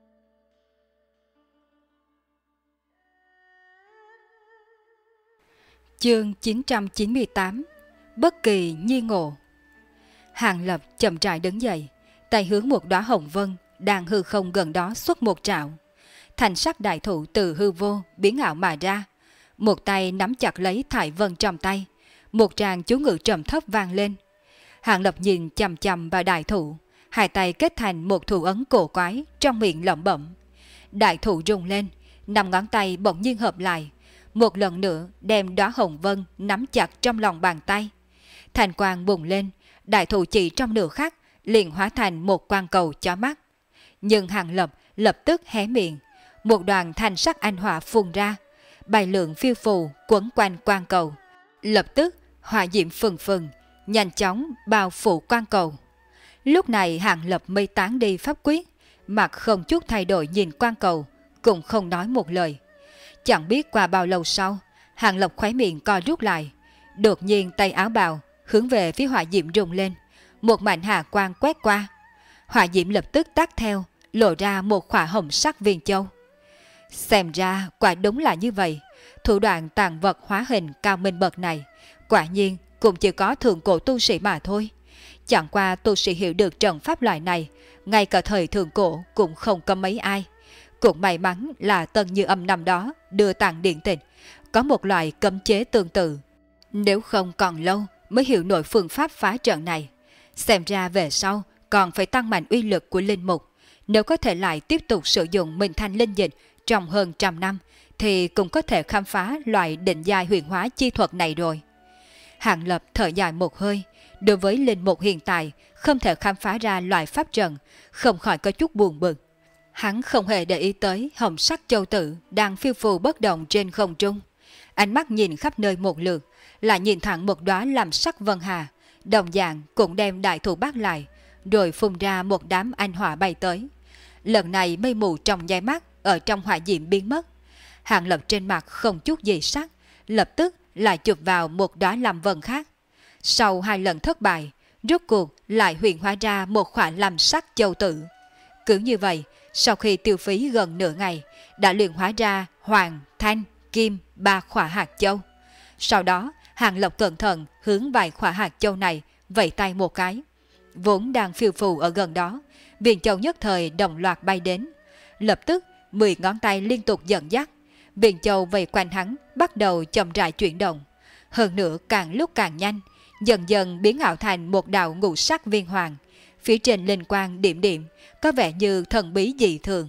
Chương 998. Bất kỳ nhi ngộ. Hàng Lập chậm rãi đứng dậy, tay hướng một đóa hồng vân đang hư không gần đó xuất một trảo. Thành sắc đại thụ từ hư vô biến ảo mà ra, một tay nắm chặt lấy thải vân trong tay, một tràng chú ngữ trầm thấp vang lên. Hàng Lập nhìn chằm chằm vào đại thụ, hai tay kết thành một thủ ấn cổ quái, trong miệng lẩm bẩm. Đại thụ rung lên, 5 ngón tay bỗng nhiên hợp lại, một lần nữa đem đóa hồng vân nắm chặt trong lòng bàn tay. Thành quang bùng lên, đại thụ chỉ trong nửa khắc liền hóa thành một quang cầu chói mắt. Nhưng Hàng Lập lập tức hé miệng, một đoàn thanh sắc anh hỏa phun ra, bay lượn phiêu phù quấn quanh quang cầu. Lập tức hỏa diễm phừng phừng, nhanh chóng bao phủ quang cầu. Lúc này Hàng Lập mây tán đi pháp quyết, mặt không chút thay đổi nhìn quang cầu, cũng không nói một lời. Chẳng biết qua bao lâu sau, Hàng Lập khóe miệng co rút lại, đột nhiên tay áo bào hướng về phía hỏa diễm rung lên, một mảnh hà quang quét qua. Hỏa diễm lập tức tắt theo, lộ ra một khỏa hồng sắc viên châu. Xem ra quả đúng là như vậy, thủ đoạn tàn vật hóa hình cao minh bậc này, quả nhiên cũng chỉ có thượng cổ tu sĩ mà thôi. Chẳng qua tu sĩ hiểu được trận pháp loại này, ngay cả thời thượng cổ cũng không có mấy ai. Cũng may mắn là Tân Như Âm năm đó đưa tặng điện tịch, có một loại cấm chế tương tự. Nếu không còn lâu mới hiểu nổi phương pháp phá trận này. Xem ra về sau còn phải tăng mạnh uy lực của linh mục. Nếu có thể lại tiếp tục sử dụng Minh Thanh linh dịch trong hơn 100 năm, thì cũng có thể khám phá loại định giai huyền hóa chi thuật này rồi. Hàng Lập thở dài một hơi, đối với linh mục hiện tại không thể khám phá ra loại pháp trận, không khỏi có chút buồn bực. Hắn không hề để ý tới hồng sắc châu tử đang phiêu phù bất động trên không trung. Ánh mắt nhìn khắp nơi một lượt, lại nhìn thẳng một đóa làm sắc vân hà, đồng dạng cũng đem đại thụ bắt lại, rồi phun ra một đám anh hỏa bay tới. Lần này mây mù trong nháy mắt ở trong hỏa diễm biến mất. Hàng Lập trên mặt không chút gì sắc, lập tức lại chụp vào một đóa làm vân khác. Sau 2 lần thất bại, rốt cuộc lại huyền hóa ra một khỏa làm sắc châu tử. Cứ như vậy, sau khi tiêu phí gần nửa ngày, đã luyện hóa ra hoàng, thanh, kim 3 khỏa hạt châu. Sau đó, Hàng Lập cẩn thận hướng vài khỏa hạt châu này vẫy tay một cái. Vốn đang phiêu phù ở gần đó, viên châu nhất thời đồng loạt bay đến. Lập tức 10 ngón tay liên tục dẫn dắt, viên châu vây quanh hắn bắt đầu chậm rãi chuyển động. Hơn nữa càng lúc càng nhanh, dần dần biến ảo thành một đạo ngũ sắc viên hoàng. Phía trên linh quang điểm điểm, có vẻ như thần bí dị thường.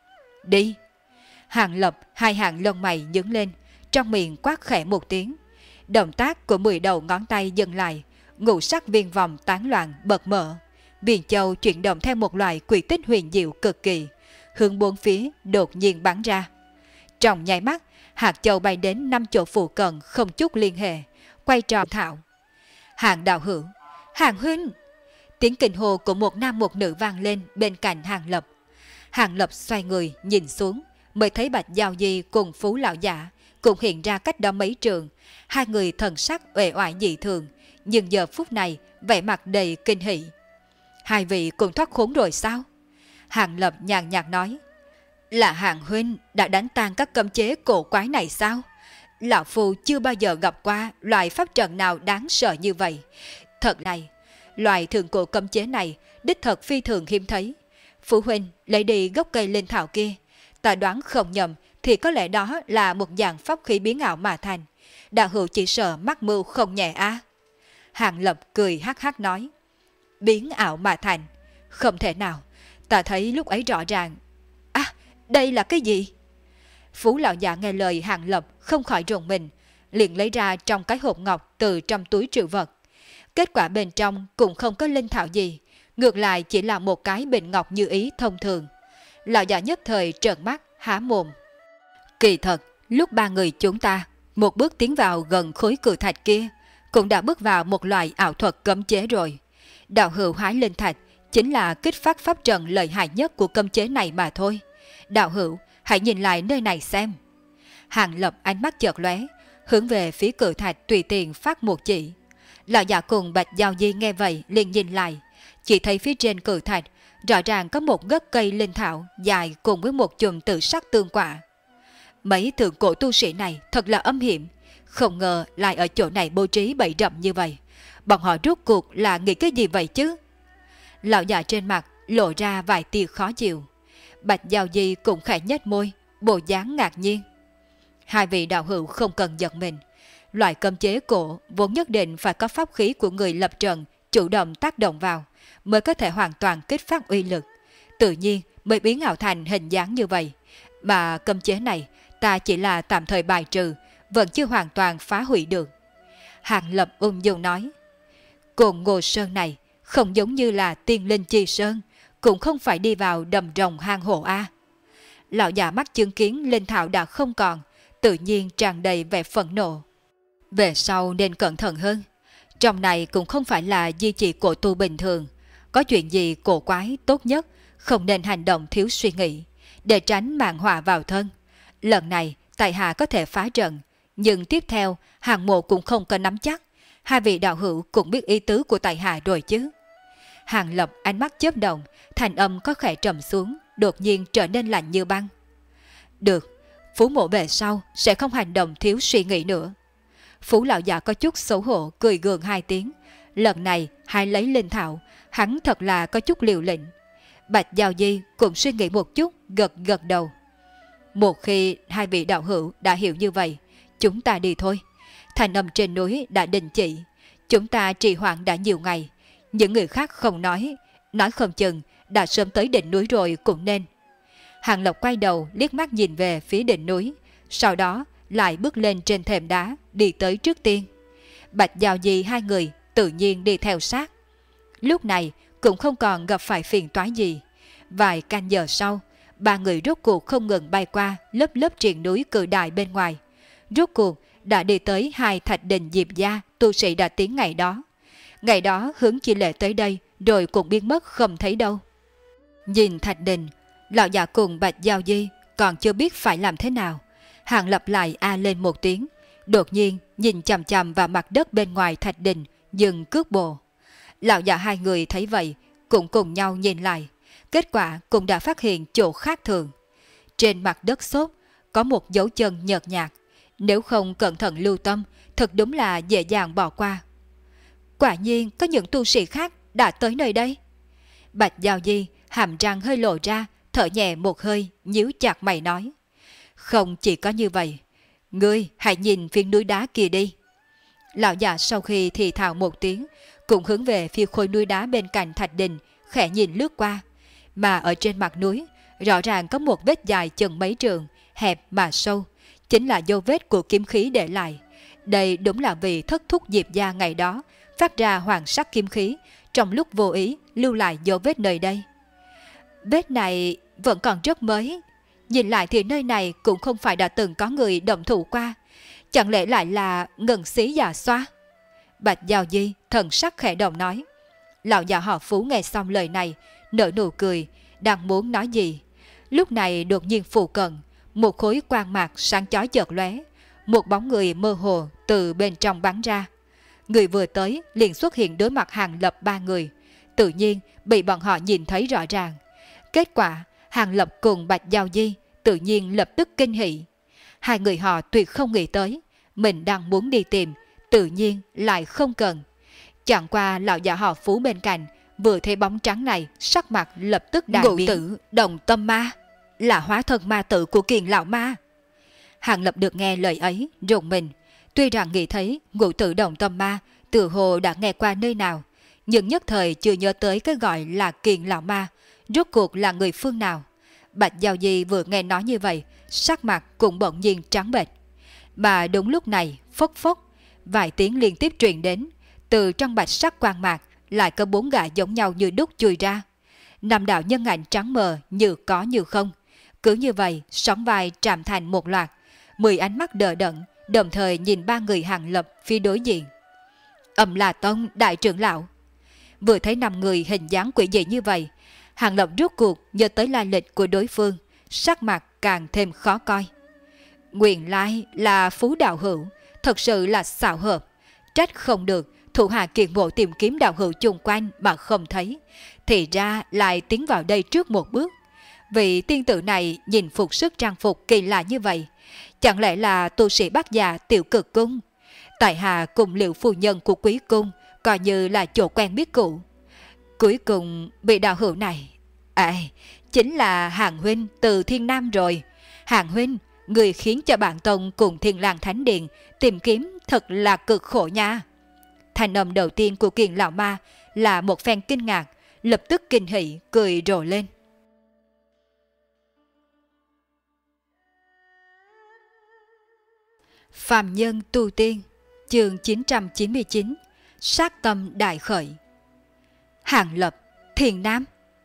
Đi! Hàng Lập 2 hàng lông mày nhướng lên, trong miệng quát khẽ một tiếng. Động tác của 10 đầu ngón tay dừng lại, ngũ sắc viên vòng tán loạn bật mở. Viên châu chuyển động theo một loại quy tích huyền diệu cực kỳ, hướng 4 phía đột nhiên bắn ra. Trong nháy mắt, hạt châu bay đến 5 chỗ phụ cận không chút liên hệ, quay tròn thảo. Hàng đạo hữu, Hàng huynh! Tiếng kinh hô của một nam một nữ vang lên bên cạnh Hàng Lập. Hàng Lập xoay người nhìn xuống, mới thấy Bạch Giao Di cùng Phú lão giả cùng hiện ra cách đó mấy trường. Hai người thần sắc uể oải dị thường, nhưng giờ phút này vẻ mặt đầy kinh hỉ. Hai vị cùng thoát khốn rồi sao? Hàng Lập nhàn nhạt nói. Là Hàng huynh đã đánh tan các cấm chế cổ quái này sao? Lão Phu chưa bao giờ gặp qua loại pháp trận nào đáng sợ như vậy. Thật này, loại thượng cổ cấm chế này đích thật phi thường hiếm thấy. Phụ huynh lấy đi gốc cây linh thảo kia. Ta đoán không nhầm thì có lẽ đó là một dạng pháp khí biến ảo mà thành. Đạo hữu chỉ sợ mắc mưu không nhẹ á. Hàng Lập cười hắc hắc nói. Biến ảo mà thành? Không thể nào. Ta thấy lúc ấy rõ ràng. À, đây là cái gì? Phú lão già nghe lời Hàng Lập không khỏi rùng mình, liền lấy ra trong cái hộp ngọc từ trong túi trữ vật. Kết quả bên trong cũng không có linh thảo gì, ngược lại chỉ là một cái bình ngọc như ý thông thường. Lão già nhất thời trợn mắt há mồm. Kỳ thật, lúc ba người chúng ta một bước tiến vào gần khối cự thạch kia, cũng đã bước vào một loại ảo thuật cấm chế rồi. Đạo hữu hái linh thạch chính là kích phát pháp trận lợi hại nhất của cấm chế này mà thôi. Đạo hữu, hãy nhìn lại nơi này xem. Hàng Lập ánh mắt chợt lóe, hướng về phía cự thạch tùy tiện phát một chỉ. Lão già cùng Bạch Giao Di nghe vậy liền nhìn lại, chỉ thấy phía trên cự thạch rõ ràng có một gốc cây linh thảo dài cùng với một chùm tự sắc tương quả. Mấy thượng cổ tu sĩ này thật là âm hiểm, không ngờ lại ở chỗ này bố trí bẫy rậm như vậy. Bọn họ rốt cuộc là nghĩ cái gì vậy chứ? Lão già trên mặt lộ ra vài tia khó chịu. Bạch Giao Di cũng khẽ nhếch môi, bộ dáng ngạc nhiên. Hai vị đạo hữu không cần giận mình. Loại cấm chế cổ vốn nhất định phải có pháp khí của người lập trận chủ động tác động vào mới có thể hoàn toàn kích phát uy lực. Tự nhiên mới biến ảo thành hình dáng như vậy. Mà cấm chế này ta chỉ là tạm thời bài trừ, vẫn chưa hoàn toàn phá hủy được. Hàng Lập ung dung nói. Cồn Ngô Sơn này không giống như là Tiên Linh Chi Sơn, cũng không phải đi vào đầm rồng hang hổ a. Lão già mắt chứng kiến linh thảo đã không còn, tự nhiên tràn đầy vẻ phẫn nộ. Về sau nên cẩn thận hơn. Trong này cũng không phải là di chỉ cổ tu bình thường. Có chuyện gì cổ quái tốt nhất không nên hành động thiếu suy nghĩ, để tránh mạng họa vào thân. Lần này tại hạ có thể phá trận, nhưng tiếp theo Hàng Mộ cũng không có nắm chắc. Hai vị đạo hữu cũng biết ý tứ của tại hạ rồi chứ? Hàng Lập ánh mắt chớp động, thành âm có khẽ trầm xuống, đột nhiên trở nên lạnh như băng. Được, Phú mộ về sau sẽ không hành động thiếu suy nghĩ nữa. Phú lão già có chút xấu hổ cười gượng hai tiếng. Lần này hai lấy linh thảo, hắn thật là có chút liều lĩnh. Bạch Giao Di cũng suy nghĩ một chút, gật gật đầu. Một khi hai vị đạo hữu đã hiểu như vậy, chúng ta đi thôi. Thành âm trên núi đã đình chỉ, chúng ta trì hoãn đã nhiều ngày. Những người khác không nói không chừng đã sớm tới đỉnh núi rồi cũng nên. Hàng Lộc quay đầu liếc mắt nhìn về phía đỉnh núi, sau đó lại bước lên trên thềm đá đi tới trước tiên. Bạch Giao Di hai người tự nhiên đi theo sát. Lúc này cũng không còn gặp phải phiền toái gì. Vài canh giờ sau, ba người rốt cuộc không ngừng bay qua lớp lớp triền núi cự đại bên ngoài. Rốt cuộc đã đi tới hai thạch đình Diệp gia tu sĩ đã tiến ngày đó. Ngày đó Hướng Chi Lệ tới đây rồi cũng biến mất không thấy đâu. Nhìn thạch đình, lão già cùng Bạch Giao Di còn chưa biết phải làm thế nào. Hàng Lập lại a lên một tiếng, đột nhiên nhìn chằm chằm vào mặt đất bên ngoài thạch đình, dừng cước bộ. Lão già hai người thấy vậy cũng cùng nhau nhìn lại, kết quả cũng đã phát hiện chỗ khác thường. Trên mặt đất xốp có một dấu chân nhợt nhạt, nếu không cẩn thận lưu tâm thật đúng là dễ dàng bỏ qua. Quả nhiên có những tu sĩ khác đã tới nơi đây. Bạch Giao Di hàm răng hơi lộ ra, thở nhẹ một hơi, nhíu chặt mày nói. Không chỉ có như vậy, ngươi hãy nhìn phía núi đá kia đi. Lão già sau khi thì thào một tiếng, cũng hướng về phía khối núi đá bên cạnh thạch đình, khẽ nhìn lướt qua. Mà ở trên mặt núi, rõ ràng có một vết dài chừng mấy trường, hẹp mà sâu, chính là dấu vết của kiếm khí để lại. Đây đúng là vì thất thúc Diệp gia ngày đó phát ra hoàng sắc kiếm khí, trong lúc vô ý lưu lại dấu vết nơi đây. Vết này vẫn còn rất mới, nhìn lại thì nơi này cũng không phải đã từng có người động thủ qua, chẳng lẽ lại là Ngân Xí già xoa? Bạch Giao Di thần sắc khẽ động nói. Lão già họ Phú nghe xong lời này, nở nụ cười, đang muốn nói gì. Lúc này đột nhiên phụ cận, một khối quang mạc sáng chói chợt lóe, một bóng người mơ hồ từ bên trong bắn ra. Người vừa tới liền xuất hiện đối mặt Hàng Lập ba người, tự nhiên bị bọn họ nhìn thấy rõ ràng. Kết quả, Hàng Lập cùng Bạch Giao Di tự nhiên lập tức kinh hỉ. Hai người họ tuyệt không nghĩ tới, mình đang muốn đi tìm, tự nhiên lại không cần. Chẳng qua lão già họ Phú bên cạnh, vừa thấy bóng trắng này, sắc mặt lập tức đại biến. Ngũ tử Đồng Tâm Ma, là hóa thân ma tử của Kiền lão ma. Hàng Lập được nghe lời ấy, rùng mình. Tuy rằng nghĩ thấy Ngũ tử Đồng Tâm Ma tự hồ đã nghe qua nơi nào, nhưng nhất thời chưa nhớ tới cái gọi là Kiền lão ma, rốt cuộc là người phương nào. Bạch Giao Di vừa nghe nói như vậy, sắc mặt cũng bỗng nhiên trắng bệch. Mà đúng lúc này, phốc phốc, vài tiếng liên tiếp truyền đến, từ trong bạch sắc quang mạc lại có 4 gã giống nhau như đúc chui ra. 5 đạo nhân ảnh trắng mờ như có như không, cứ như vậy sóng vai chạm thành một loạt, 10 ánh mắt đờ đẫn, đồng thời nhìn ba người Hàng Lập phía đối diện. Âm La Tông đại trưởng lão. Vừa thấy 5 người hình dáng quỷ dị như vậy, Hàng Lập rốt cuộc nhớ tới lai lịch của đối phương, sắc mặt càng thêm khó coi. Nguyên lai là Phú đạo hữu, thật sự là xảo hợp. Trách không được, thủ hạ kiện bộ tìm kiếm đạo hữu chung quanh mà không thấy, thì ra lại tiến vào đây trước một bước. Vị tiên tử này nhìn phục sức trang phục kỳ lạ như vậy, chẳng lẽ là tu sĩ Bắc Già Tiểu Cực Cung? Tại hạ cùng Liệu phu nhân của Quý cung coi như là chỗ quen biết cũ. Cuối cùng vị đạo hữu này, chính là Hàng huynh từ Thiên Nam rồi. Hàng huynh, người khiến cho bản tông cùng Thiên Lang Thánh Điện tìm kiếm thật là cực khổ nha. Thành âm đầu tiên của Kiền lão ma là một phen kinh ngạc, lập tức kinh hỉ cười rộ lên. Phàm nhân tu tiên, chương 999, sát tâm đại khởi. Hàng Lập, Thiền Nam.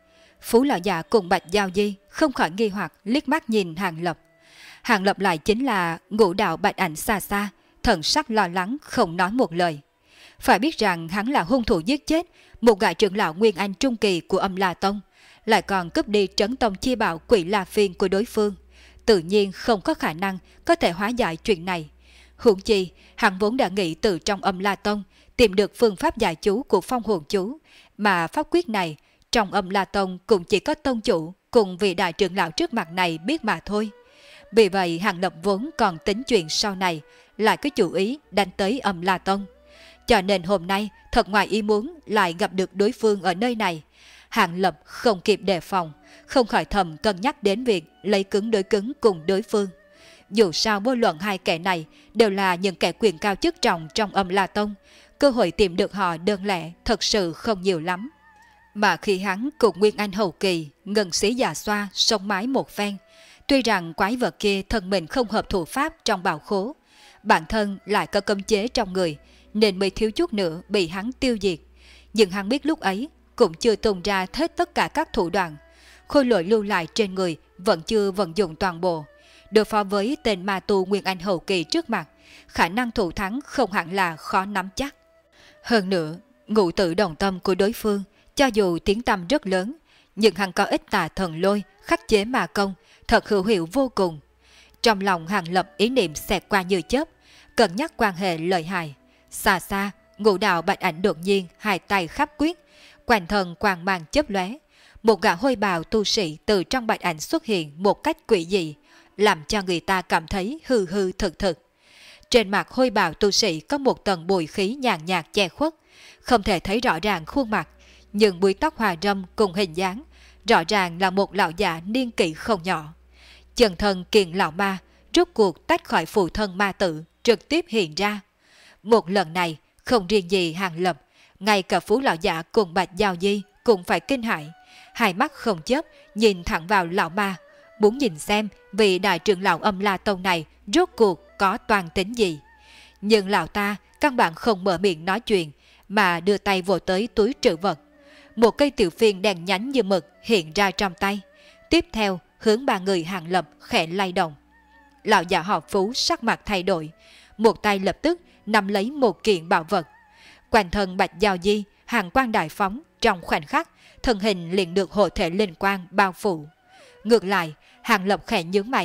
Phú lão già cùng Bạch Giao Di không khỏi nghi hoặc liếc mắt nhìn Hàng Lập. Hàng Lập lại chính là ngũ đạo bạch ảnh xa xa, thần sắc lo lắng không nói một lời. Phải biết rằng hắn là hung thủ giết chết một gã trưởng lão Nguyên Anh trung kỳ của Âm La Tông, lại còn cướp đi trấn tông chi bảo Quỷ La Phiên của đối phương, tự nhiên không có khả năng có thể hóa giải chuyện này. Huống chi, hắn vốn đã nghĩ từ trong Âm La Tông tìm được phương pháp giải chú của phong hồn chú, mà pháp quyết này trong Âm La Tông cũng chỉ có tông chủ cùng vị đại trưởng lão trước mặt này biết mà thôi. Vì vậy Hàng Lập vốn còn tính chuyện sau này, lại có chủ ý đánh tới Âm La Tông. Cho nên hôm nay thật ngoài ý muốn lại gặp được đối phương ở nơi này. Hàng Lập không kịp đề phòng, không khỏi thầm cân nhắc đến việc lấy cứng đối cứng cùng đối phương. Dù sao vô luận hai kẻ này đều là những kẻ quyền cao chức trọng trong Âm La Tông, cơ hội tìm được họ đơn lẻ thật sự không nhiều lắm. Mà khi hắn cùng Nguyên Anh hậu kỳ ngân sĩ già xoa sông mái một phen, tuy rằng quái vật kia thân mình không hợp thủ pháp trong bảo khố, bản thân lại có cấm chế trong người, nên mới thiếu chút nữa bị hắn tiêu diệt. Nhưng hắn biết lúc ấy cũng chưa tung ra hết tất cả các thủ đoạn, khôi lỗi lưu lại trên người vẫn chưa vận dụng toàn bộ. Đối phó với tên ma tu Nguyên Anh hậu kỳ trước mặt, khả năng thủ thắng không hẳn là khó nắm chắc. Hơn nữa, ngũ tử đồng tâm của đối phương cho dù tiếng tăm rất lớn, nhưng hắn có ít tà thần lôi khắc chế mà công, thật hữu hiệu vô cùng. Trong lòng Hàng Lập ý niệm xẹt qua như chớp, cân nhắc quan hệ lợi hại. Xa xa, ngũ đạo bạch ảnh đột nhiên hai tay khắp quyết, quanh thân quang mang chớp lóe, một gã hôi bào tu sĩ từ trong bạch ảnh xuất hiện một cách quỷ dị, làm cho người ta cảm thấy hư hư thực thực. Trên mặt hôi bào tu sĩ có một tầng bụi khí nhàn nhạt che khuất, không thể thấy rõ ràng khuôn mặt, nhưng búi tóc hòa râm cùng hình dáng, rõ ràng là một lão già niên kỷ không nhỏ. Chân thân Kiền lão ma rút cuộc tách khỏi phụ thân ma tử, trực tiếp hiện ra. Một lần này, không riêng gì Hàng Lập, ngay cả Phú lão giả cùng Bạch Giao Di cũng phải kinh hãi, hai mắt không chớp nhìn thẳng vào lão ma, muốn nhìn xem vị đại trưởng lão Âm La Tông này rốt cuộc có toàn tính gì. Nhưng lão ta căn bản không mở miệng nói chuyện, mà đưa tay vồ tới túi trữ vật. Một cây tiểu phiên đèn nhánh như mực hiện ra trong tay, tiếp theo hướng ba người Hàng Lập khẽ lay động. Lão già họ Phú sắc mặt thay đổi, một tay lập tức nắm lấy một kiện bảo vật. Quanh thân Bạch Giao Di hàng quang đại phóng, trong khoảnh khắc thân hình liền được hộ thể linh quang bao phủ. Ngược lại, Hàng Lập khẽ nhướng mày,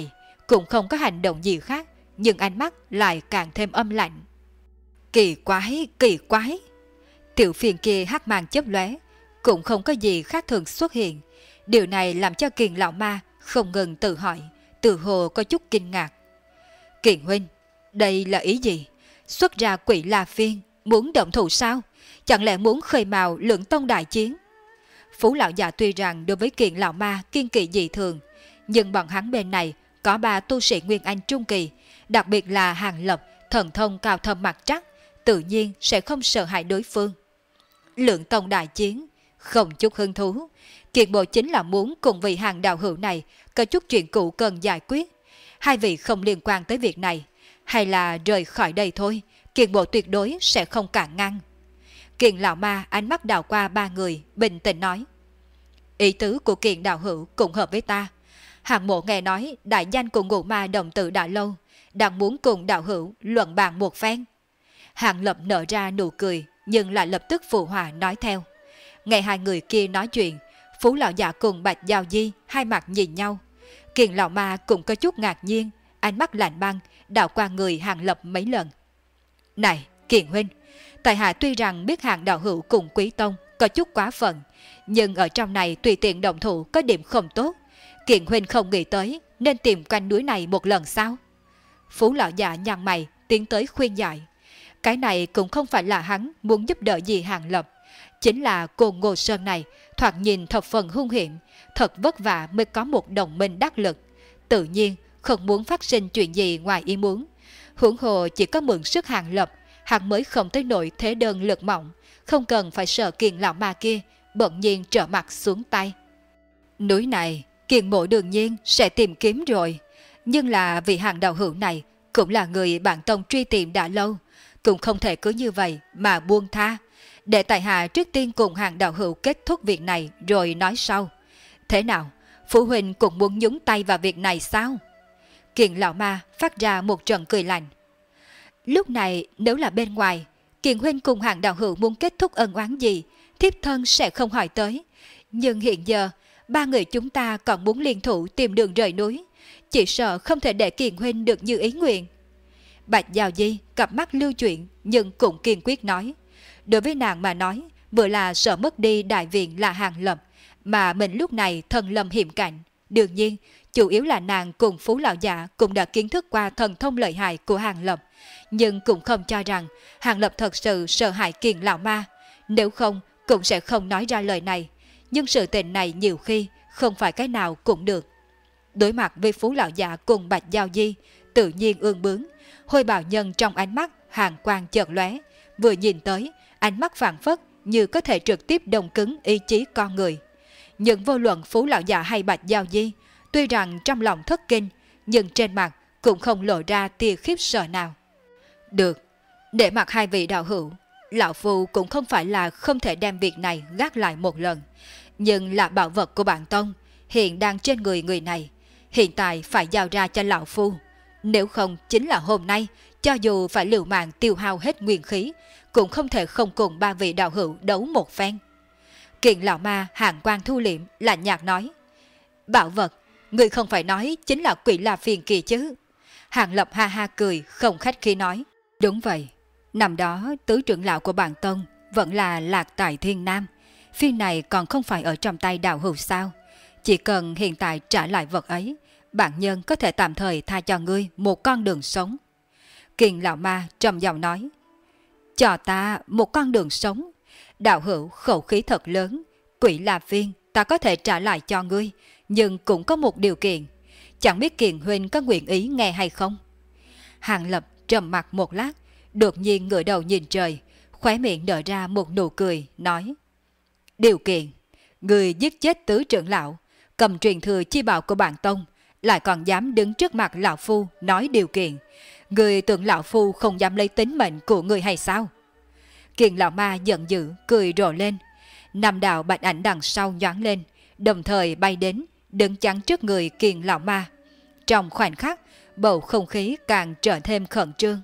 cũng không có hành động gì khác, nhưng ánh mắt lại càng thêm âm lạnh. Kỳ quái, kỳ quái. Tiểu phiền kia hắc mang chớp lóe, cũng không có gì khác thường xuất hiện. Điều này làm cho Kiền lão ma không ngừng tự hỏi, tự hồ có chút kinh ngạc. Kiền huynh, đây là ý gì? Xuất ra quỷ La Phiên, muốn động thủ sao? Chẳng lẽ muốn khơi mào Lượng Tông đại chiến? Phú lão già tuy rằng đối với Kiền lão ma kiên kỵ dị thường, nhưng bọn hắn bên này có 3 tu sĩ Nguyên Anh trung kỳ, đặc biệt là Hàng Lập, thần thông cao thâm mặt trắc, tự nhiên sẽ không sợ hãi đối phương. Lượng Tông đại chiến, không chút hứng thú. Kiền bộ chính là muốn cùng vị Hàng đạo hữu này có chút chuyện cũ cần giải quyết. Hai vị không liên quan tới việc này, hay là rời khỏi đây thôi, Kiền bộ tuyệt đối sẽ không cản ngăn. Kiền lão ma ánh mắt đảo qua 3 người, bình tĩnh nói. Ý tứ của Kiền đạo hữu cũng hợp với ta. Hàng mộ nghe nói đại danh của Ngũ Ma đồng tử đã lâu, đang muốn cùng đạo hữu luận bàn một phen. Hàng Lập nở ra nụ cười, nhưng lại lập tức phụ họa nói theo. Nghe hai người kia nói chuyện, Phú lão giả cùng Bạch Giao Di hai mặt nhìn nhau. Kiền lão ma cũng có chút ngạc nhiên, ánh mắt lạnh băng đảo qua người Hàng Lập mấy lần. Này, Kiền huynh, tại hạ tuy rằng biết Hàng đạo hữu cùng Quý Tông có chút quá phận, nhưng ở trong này tùy tiện động thủ có điểm không tốt. Kiền huynh không nghĩ tới nên tìm quanh núi này một lần sao? Phú lão giả nhăn mày tiến tới khuyên giải. Cái này cũng không phải là hắn muốn giúp đỡ gì Hàng Lập, chính là cô Ngô Sơn này thoạt nhìn thập phần hung hiểm, thật vất vả mới có một đồng minh đắc lực, tự nhiên không muốn phát sinh chuyện gì ngoài ý muốn. Huống hồ chỉ có mượn sức Hàng Lập, hắn mới không tới nỗi thế đơn lực mỏng, không cần phải sợ Kiền lão ma kia bỗng nhiên trở mặt xuống tay. Núi này Kiền mộ đương nhiên sẽ tìm kiếm rồi, nhưng là vị Hàng đạo hữu này cũng là người bản tông truy tìm đã lâu, cũng không thể cứ như vậy mà buông tha. Để tại hạ trước tiên cùng Hàng đạo hữu kết thúc việc này rồi nói sau. Thế nào, phụ huynh cũng muốn nhúng tay vào việc này sao? Kiền lão ma phát ra một trận cười lạnh. Lúc này nếu là bên ngoài, Kiền huynh cùng Hàng đạo hữu muốn kết thúc ân oán gì, thiếp thân sẽ không hỏi tới. Nhưng hiện giờ 3 người chúng ta còn muốn liên thủ tìm đường rời núi, chỉ sợ không thể để Kiền huynh được như ý nguyện. Bạch Giao Di cặp mắt lưu chuyển nhưng cũng kiên quyết nói. Đối với nàng mà nói, vừa là sợ mất đi đại viện là Hàng Lập, mà mình lúc này thân lâm hiểm cảnh. Đương nhiên, chủ yếu là nàng cùng Phú lão giả cũng đã kiến thức qua thần thông lợi hại của Hàng Lập, nhưng cũng không cho rằng Hàng Lập thật sự sợ hãi Kiền lão ma, nếu không cũng sẽ không nói ra lời này. Nhưng sự tình này nhiều khi không phải cái nào cũng được. Đối mặt với Phú lão giả cùng Bạch Giao Di, tự nhiên ương bướng, Hôi bào nhân trong ánh mắt hàn quang chợt lóe, vừa nhìn tới, ánh mắt phảng phất như có thể trực tiếp đông cứng ý chí con người. Nhưng vô luận Phú lão già hay Bạch Giao Di, tuy rằng trong lòng thất kinh, nhưng trên mặt cũng không lộ ra tia khiếp sợ nào. Được, để mặc hai vị đạo hữu, lão phu cũng không phải là không thể đem việc này gác lại một lần, nhưng là bảo vật của bản tông hiện đang trên người người này, hiện tại phải giao ra cho lão phu. Nếu không chính là hôm nay, cho dù phải liều mạng tiêu hao hết nguyên khí, cũng không thể không cùng 3 vị đạo hữu đấu một phen. Kiền lão ma hàn quang thu liệm, lạnh nhạt nói. Bảo vật, người không phải nói chính là quỷ La Phiên kỳ chứ? Hàng Lập ha ha cười, không khách khí nói. Đúng vậy, năm đó tứ trưởng lão của bản tông vẫn là Lạc tại Thiên Nam. Phiên này còn không phải ở trong tay đạo hữu sao? Chỉ cần hiện tại trả lại vật ấy, bản nhân có thể tạm thời tha cho ngươi một con đường sống. Kiền lão ma trầm giọng nói. Cho ta một con đường sống. Đạo hữu khẩu khí thật lớn. Quỷ La Phiên ta có thể trả lại cho ngươi, nhưng cũng có một điều kiện. Chẳng biết Kiền huynh có nguyện ý nghe hay không? Hàng Lập trầm mặt một lát, đột nhiên ngửa đầu nhìn trời, khóe miệng nở ra một nụ cười, nói. Điều kiện, người giết chết tứ trưởng lão, cầm truyền thừa chi bảo của bản tông, lại còn dám đứng trước mặt lão phu nói điều kiện. Người tưởng lão phu không dám lấy tính mệnh của người hay sao? Kiền lão ma giận dữ cười rộ lên. 5 đạo bạch ảnh đằng sau nhoáng lên, đồng thời bay đến, đứng chắn trước người Kiền lão ma. Trong khoảnh khắc, bầu không khí càng trở thêm khẩn trương.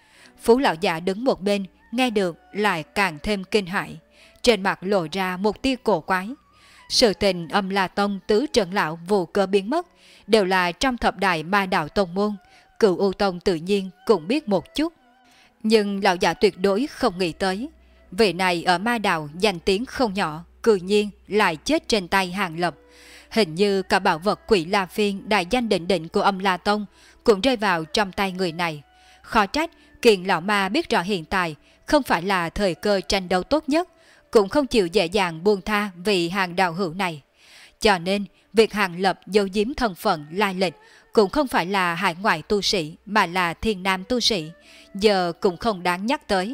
Phú lão giả đứng một bên, nghe được lại càng thêm kinh hãi, trên mặt lộ ra một tia cổ quái. Sự tình Âm La Tông tứ trưởng lão vô cơ biến mất đều là trong thập đại ma đạo tông môn, Cửu U Tông tự nhiên cũng biết một chút. Nhưng lão già tuyệt đối không nghĩ tới, vị này ở ma đạo danh tiếng không nhỏ, cư nhiên lại chết trên tay Hàng Lập. Hình như cả bảo vật Quỷ La Phiên đại danh đỉnh đỉnh của Âm La Tông cũng rơi vào trong tay người này. Khó trách Kiền lão ma biết rõ hiện tại không phải là thời cơ tranh đấu tốt nhất, cũng không chịu dễ dàng buông tha vì Hàng đạo hữu này. Cho nên việc Hàng Lập giấu giếm thân phận lai lịch cũng không phải là hải ngoại tu sĩ mà là thiên nam tu sĩ, giờ cũng không đáng nhắc tới.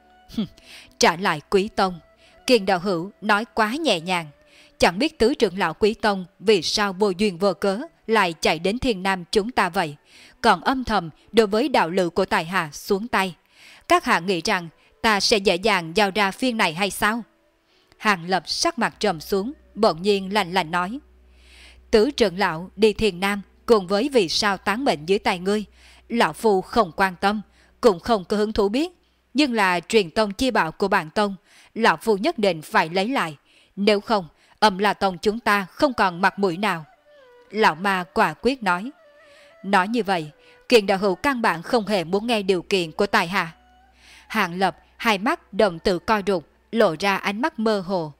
Trả lại Quý Tông, Kiền đạo hữu nói quá nhẹ nhàng. Chẳng biết tứ trưởng lão Quý Tông vì sao vô duyên vô cớ lại chạy đến thiên nam chúng ta vậy, còn âm thầm đối với đạo lữ của tài hạ xuống tay. Các hạ nghĩ rằng ta sẽ dễ dàng giao ra phiên này hay sao? Hàng Lập sắc mặt trầm xuống, bỗng nhiên lạnh lạnh nói. Tứ trưởng lão đi thiên nam cùng với vì sao tán mệnh dưới tay ngươi, lão phu không quan tâm, cũng không có hứng thú biết. Nhưng là truyền tông chi bảo của bản tông, lão phu nhất định phải lấy lại. Nếu không, Âm La Tông chúng ta không còn mặt mũi nào. Lão ma quả quyết nói. Nói như vậy, Kiền đạo hữu căn bản không hề muốn nghe điều kiện của tài hạ. Hàng Lập hai mắt đồng tử co rụt, lộ ra ánh mắt mơ hồ.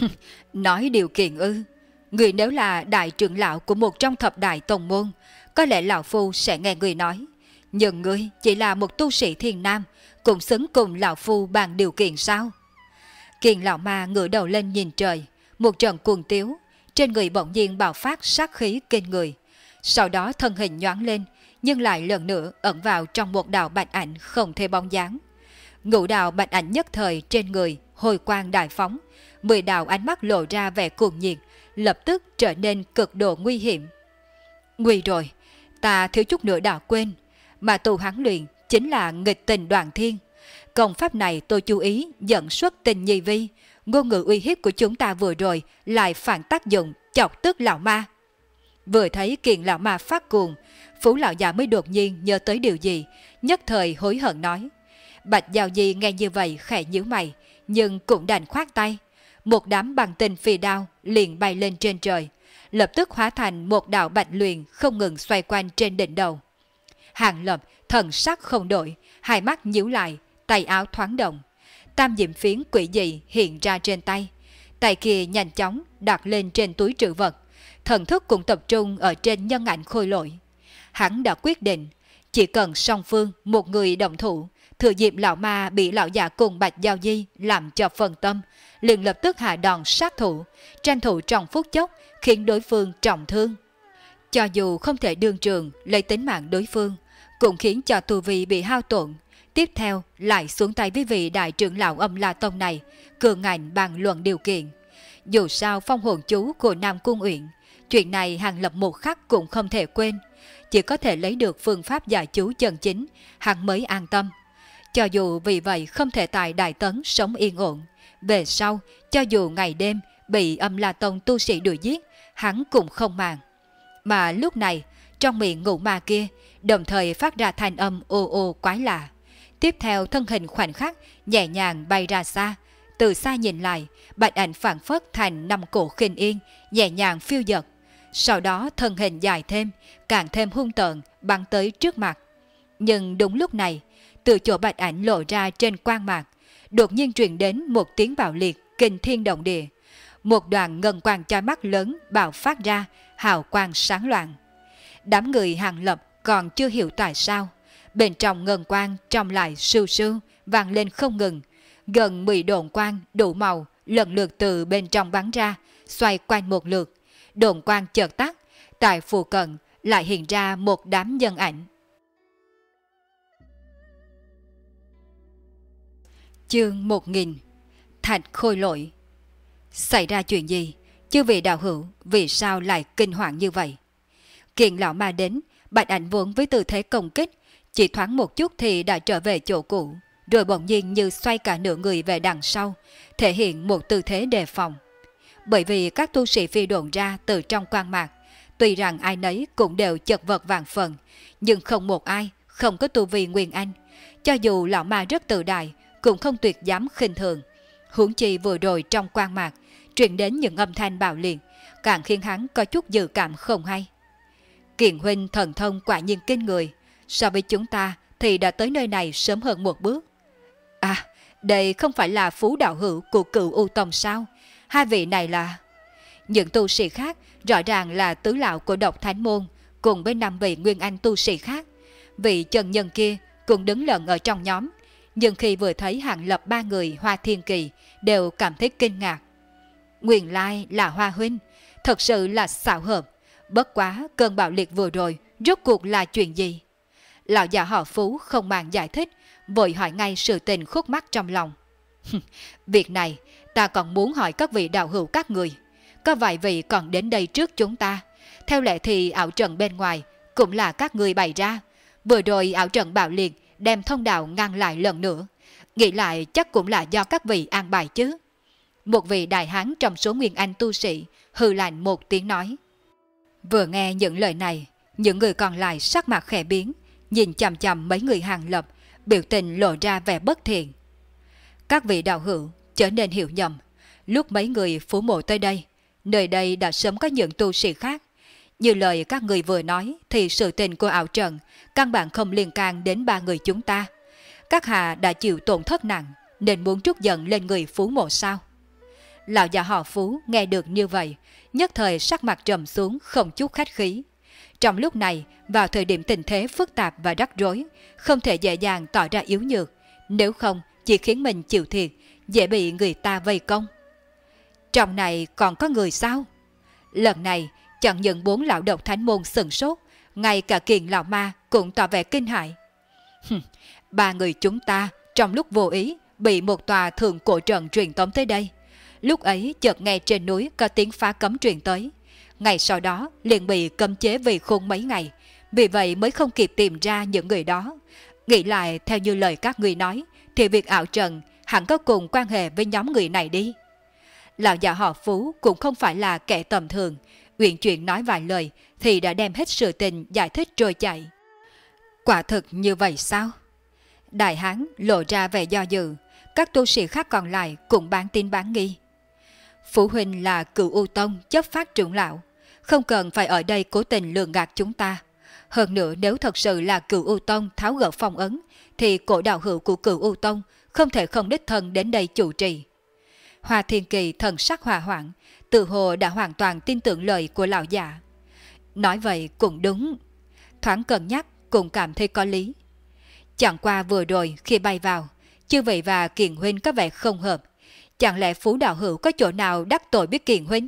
Nói điều kiện ư? Người nếu là đại trưởng lão của một trong thập đại tông môn, có lẽ lão phu sẽ nghe người nói. Nhưng ngươi chỉ là một tu sĩ thiên nam, cũng xứng cùng lão phu bàn điều kiện sao? Kiền lão ma ngửa đầu lên nhìn trời, một trận cuồng tiếu, trên người bỗng nhiên bạo phát sát khí kinh người. Sau đó thân hình nhoáng lên, nhưng lại lần nữa ẩn vào trong một đạo bạch ảnh không thể bóng dáng. Ngũ đạo bạch ảnh nhất thời trên người hồi quang đại phóng, 10 đạo ánh mắt lộ ra vẻ cuồng nhiệt, lập tức trở nên cực độ nguy hiểm. Nguy rồi, ta thiếu chút nữa đã quên, mà tu hắn luyện chính là nghịch tình đoạn thiên. Công pháp này tôi chú ý dẫn xuất tình nhi vi, ngôn ngữ uy hiếp của chúng ta vừa rồi lại phản tác dụng, chọc tức lão ma. Vừa thấy Kiền lão ma phát cuồng, Phú lão già mới đột nhiên nhớ tới điều gì, nhất thời hối hận nói. Bạch Giao Di nghe như vậy khẽ nhíu mày, nhưng cũng đành khoát tay. Một đám bằng tinh phi đao liền bay lên trên trời, lập tức hóa thành một đạo bạch luyện không ngừng xoay quanh trên đỉnh đầu. Hàng Lập thần sắc không đổi, hai mắt nhíu lại, tay áo thoáng động. Tam diệm phiến quỷ dị hiện ra trên tay. Tay kia nhanh chóng đặt lên trên túi trữ vật, thần thức cũng tập trung ở trên nhân ảnh khôi lỗi. Hắn đã quyết định, chỉ cần song phương một người động thủ, thừa dịp lão ma bị lão già cùng Bạch Giao Di làm cho phân tâm, liền lập tức hạ đòn sát thủ, tranh thủ trong phút chốc khiến đối phương trọng thương. Cho dù không thể đương trường lấy tính mạng đối phương, cũng khiến cho tu vi bị hao tổn. Tiếp theo lại xuống tay với vị đại trưởng lão Âm La Tông này, cường ngạnh bàn luận điều kiện. Dù sao phong hồn chú của Nam Cung Uyển, chuyện này Hàng Lập một khắc cũng không thể quên. Chỉ có thể lấy được phương pháp giải chú chân chính, hắn mới an tâm. Cho dù vì vậy không thể tại Đại Tấn sống yên ổn, về sau, cho dù ngày đêm bị Âm La Tông tu sĩ đuổi giết, hắn cũng không màng. Mà lúc này, trong miệng ngũ ma kia, đồng thời phát ra thanh âm ô ô quái lạ. Tiếp theo thân hình khoảnh khắc, nhẹ nhàng bay ra xa. Từ xa nhìn lại, bạch ảnh phản phất thành năm cổ khinh yên, nhẹ nhàng phiêu dật. Sau đó thân hình dài thêm, càng thêm hung tợn, bắn tới trước mặt. Nhưng đúng lúc này, từ chỗ bạch ảnh lộ ra trên quang mạc, đột nhiên truyền đến một tiếng bạo liệt, kinh thiên động địa. Một đoàn ngân quang chói mắt lớn bạo phát ra, hào quang sáng loạn. Đám người Hàng Lập còn chưa hiểu tại sao, bên trong ngân quang trong lại sưu sưu vang lên không ngừng. Gần 10 đồn quang đủ màu lần lượt từ bên trong bắn ra, xoay quanh một lượt. Đồn quang chợt tắt, tại phụ cận lại hiện ra một đám nhân ảnh. Chương 1000. Thạch khôi lỗi. Xảy ra chuyện gì? Chư vị đạo hữu vì sao lại kinh hoàng như vậy? Kiền lão ma đến, bạch ảnh vốn với tư thế công kích, chỉ thoáng một chút thì đã trở về chỗ cũ, rồi bỗng nhiên như xoay cả nửa người về đằng sau, thể hiện một tư thế đề phòng. Bởi vì các tu sĩ phi đồn ra từ trong quang mạc, tuy rằng ai nấy cũng đều chật vật vàng phần, nhưng không một ai không có tu vi nguyên anh. Cho dù lão ma rất tự đại, cũng không tuyệt dám khinh thường. Huống chi vừa rồi trong quan mạc truyền đến những âm thanh bạo liệt, càng khiến hắn có chút dự cảm không hay. Kiền huynh thần thông quả nhiên kinh người, so với chúng ta thì đã tới nơi này sớm hơn một bước. À, đây không phải là Phú đạo hữu của Cửu U Tông sao? Hai vị này là... Những tu sĩ khác rõ ràng là tứ lão của Độc Thánh Môn cùng với 5 vị nguyên anh tu sĩ khác. Vị chân nhân kia cũng đứng lẫn ở trong nhóm, nhưng khi vừa thấy Hàng Lập 3 người Hoa Thiên Kỳ đều cảm thấy kinh ngạc. Nguyên lai là Hoa huynh, thật sự là xảo hợp. Bất quá cơn bạo liệt vừa rồi rốt cuộc là chuyện gì? Lão già họ Phú không màng giải thích, vội hỏi ngay sự tình khúc mắc trong lòng. Việc này ta còn muốn hỏi các vị đạo hữu các người. Có vài vị còn đến đây trước chúng ta. Theo lệ thì ảo trận bên ngoài cũng là các người bày ra. Vừa rồi ảo trận bạo liệt đem thông đạo ngăn lại lần nữa. Nghĩ lại chắc cũng là do các vị an bài chứ. Một vị đại hán trong số nguyên anh tu sĩ hừ lạnh một tiếng nói. Vừa nghe những lời này, những người còn lại sắc mặt khẽ biến, nhìn chằm chằm mấy người Hàng Lập, biểu tình lộ ra vẻ bất thiện. Các vị đạo hữu trở nên hiểu nhầm. Lúc mấy người Phú Mộ tới đây, nơi đây đã sớm có những tu sĩ khác. Như lời các người vừa nói thì sự tình của ảo trận căn bản không liên can đến 3 người chúng ta. Các hạ đã chịu tổn thất nặng nên muốn trút giận lên người Phú Mộ sao? Lão già họ Phú nghe được như vậy, nhất thời sắc mặt trầm xuống không chút khách khí. Trong lúc này, vào thời điểm tình thế phức tạp và rắc rối, không thể dễ dàng tỏ ra yếu nhược, nếu không chỉ khiến mình chịu thiệt, dễ bị người ta vây công. Trong này còn có người sao? Lần này, chẳng những 4 lão Độc Thánh Môn sửng sốt, ngay cả Kiền lão ma cũng tỏ vẻ kinh hãi. 3 người chúng ta trong lúc vô ý bị một tòa thượng cổ trận truyền tống tới đây. Lúc ấy chợt nghe trên núi có tiếng phá cấm truyền tới. Ngày sau đó liền bị cấm chế vì khôn mấy ngày, vì vậy mới không kịp tìm ra những người đó. Nghĩ lại theo như lời các người nói, thì việc ảo trận hẳn có cùng quan hệ với nhóm người này đi. Lão già họ Phú cũng không phải là kẻ tầm thường, uyển chuyển nói vài lời thì đã đem hết sự tình giải thích rồi chạy. Quả thực như vậy sao? Đại hán lộ ra vẻ do dự, các tu sĩ khác còn lại cũng bán tin bán nghi. Phụ huynh là Cửu U Tông chấp phát trưởng lão, không cần phải ở đây cố tình lường gạt chúng ta. Hơn nữa nếu thật sự là Cửu U Tông tháo gỡ phong ấn, thì cổ đạo hữu của Cửu U Tông không thể không đích thân đến đây chủ trì. Hoa Thiên Kỳ thần sắc hòa hoãn, tự hồ đã hoàn toàn tin tưởng lời của lão già. Nói vậy cũng đúng, thoáng cân nhắc cũng cảm thấy có lý. Chẳng qua vừa rồi khi bay vào, chư vị và Kiền huynh có vẻ không hợp. Chẳng lẽ Phú đạo hữu có chỗ nào đắc tội biết Kiền huynh?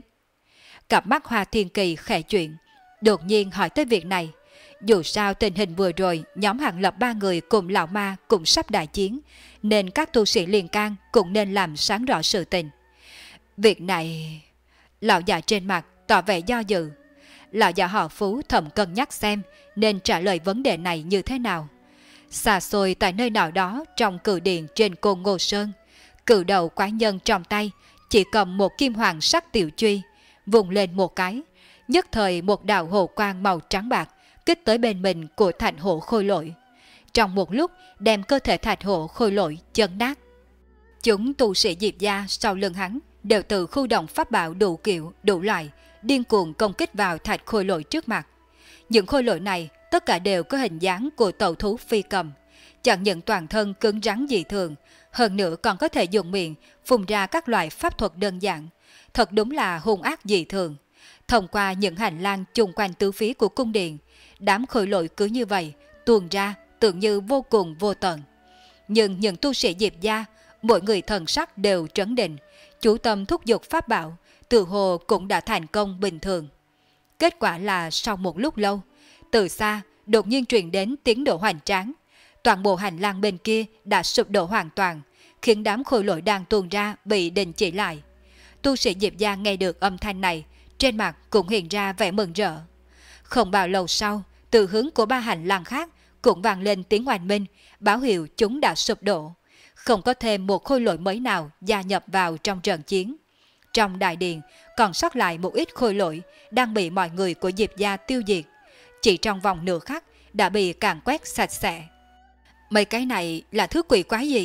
Cặp mắt Hoa Thiên Kỳ khẽ chuyện, đột nhiên hỏi tới việc này. Dù sao tình hình vừa rồi nhóm Hàng Lập 3 người cùng lão ma cũng sắp đại chiến, nên các tu sĩ liên can cũng nên làm sáng rõ sự tình. Việc này... Lão già trên mặt tỏ vẻ do dự. Lão già họ Phú thầm cân nhắc xem nên trả lời vấn đề này như thế nào. Xa xôi tại nơi nào đó trong cử điện trên Côn Ngô Sơn, cử đầu quái nhân trong tay chỉ cầm một kim hoàng sắc tiểu truy, vùng lên một cái, nhất thời một đạo hồ quang màu trắng bạc kích tới bên mình của Thạch Hổ Khôi Lỗi. Trong một lúc đem cơ thể Thạch Hổ Khôi Lỗi chấn nát. Chúng tu sĩ Diệp gia sau lưng hắn đều từ khu động pháp bảo đủ kiểu đủ loại điên cuồng công kích vào Thạch Khôi Lỗi trước mặt. Những khôi lỗi này tất cả đều có hình dáng của tẩu thú phi cầm, chẳng những toàn thân cứng rắn dị thường, hơn nữa còn có thể dùng miệng phun ra các loại pháp thuật đơn giản, thật đúng là hung ác dị thường. Thông qua những hành lang chung quanh tứ phía của cung điện, đám khôi lỗi cứ như vậy tuôn ra tưởng như vô cùng vô tận. Nhưng những tu sĩ Diệp gia, mỗi người thần sắc đều trấn định, chú tâm thúc giục pháp bảo, tự hồ cũng đã thành công bình thường. Kết quả là sau một lúc lâu, từ xa đột nhiên truyền đến tiếng nổ hoành tráng. Toàn bộ hành lang bên kia đã sụp đổ hoàn toàn, khiến đám khôi lỗi đang tuôn ra bị đình chỉ lại. Tu sĩ Diệp gia nghe được âm thanh này, trên mặt cũng hiện ra vẻ mừng rỡ. Không bao lâu sau, từ hướng của 3 hành lang khác cũng vang lên tiếng oanh minh, báo hiệu chúng đã sụp đổ. Không có thêm một khôi lỗi mới nào gia nhập vào trong trận chiến. Trong đại điện còn sót lại một ít khôi lỗi đang bị mọi người của Diệp gia tiêu diệt. Chỉ trong vòng nửa khắc đã bị càn quét sạch sẽ. Mấy cái này là thứ quỷ quái gì?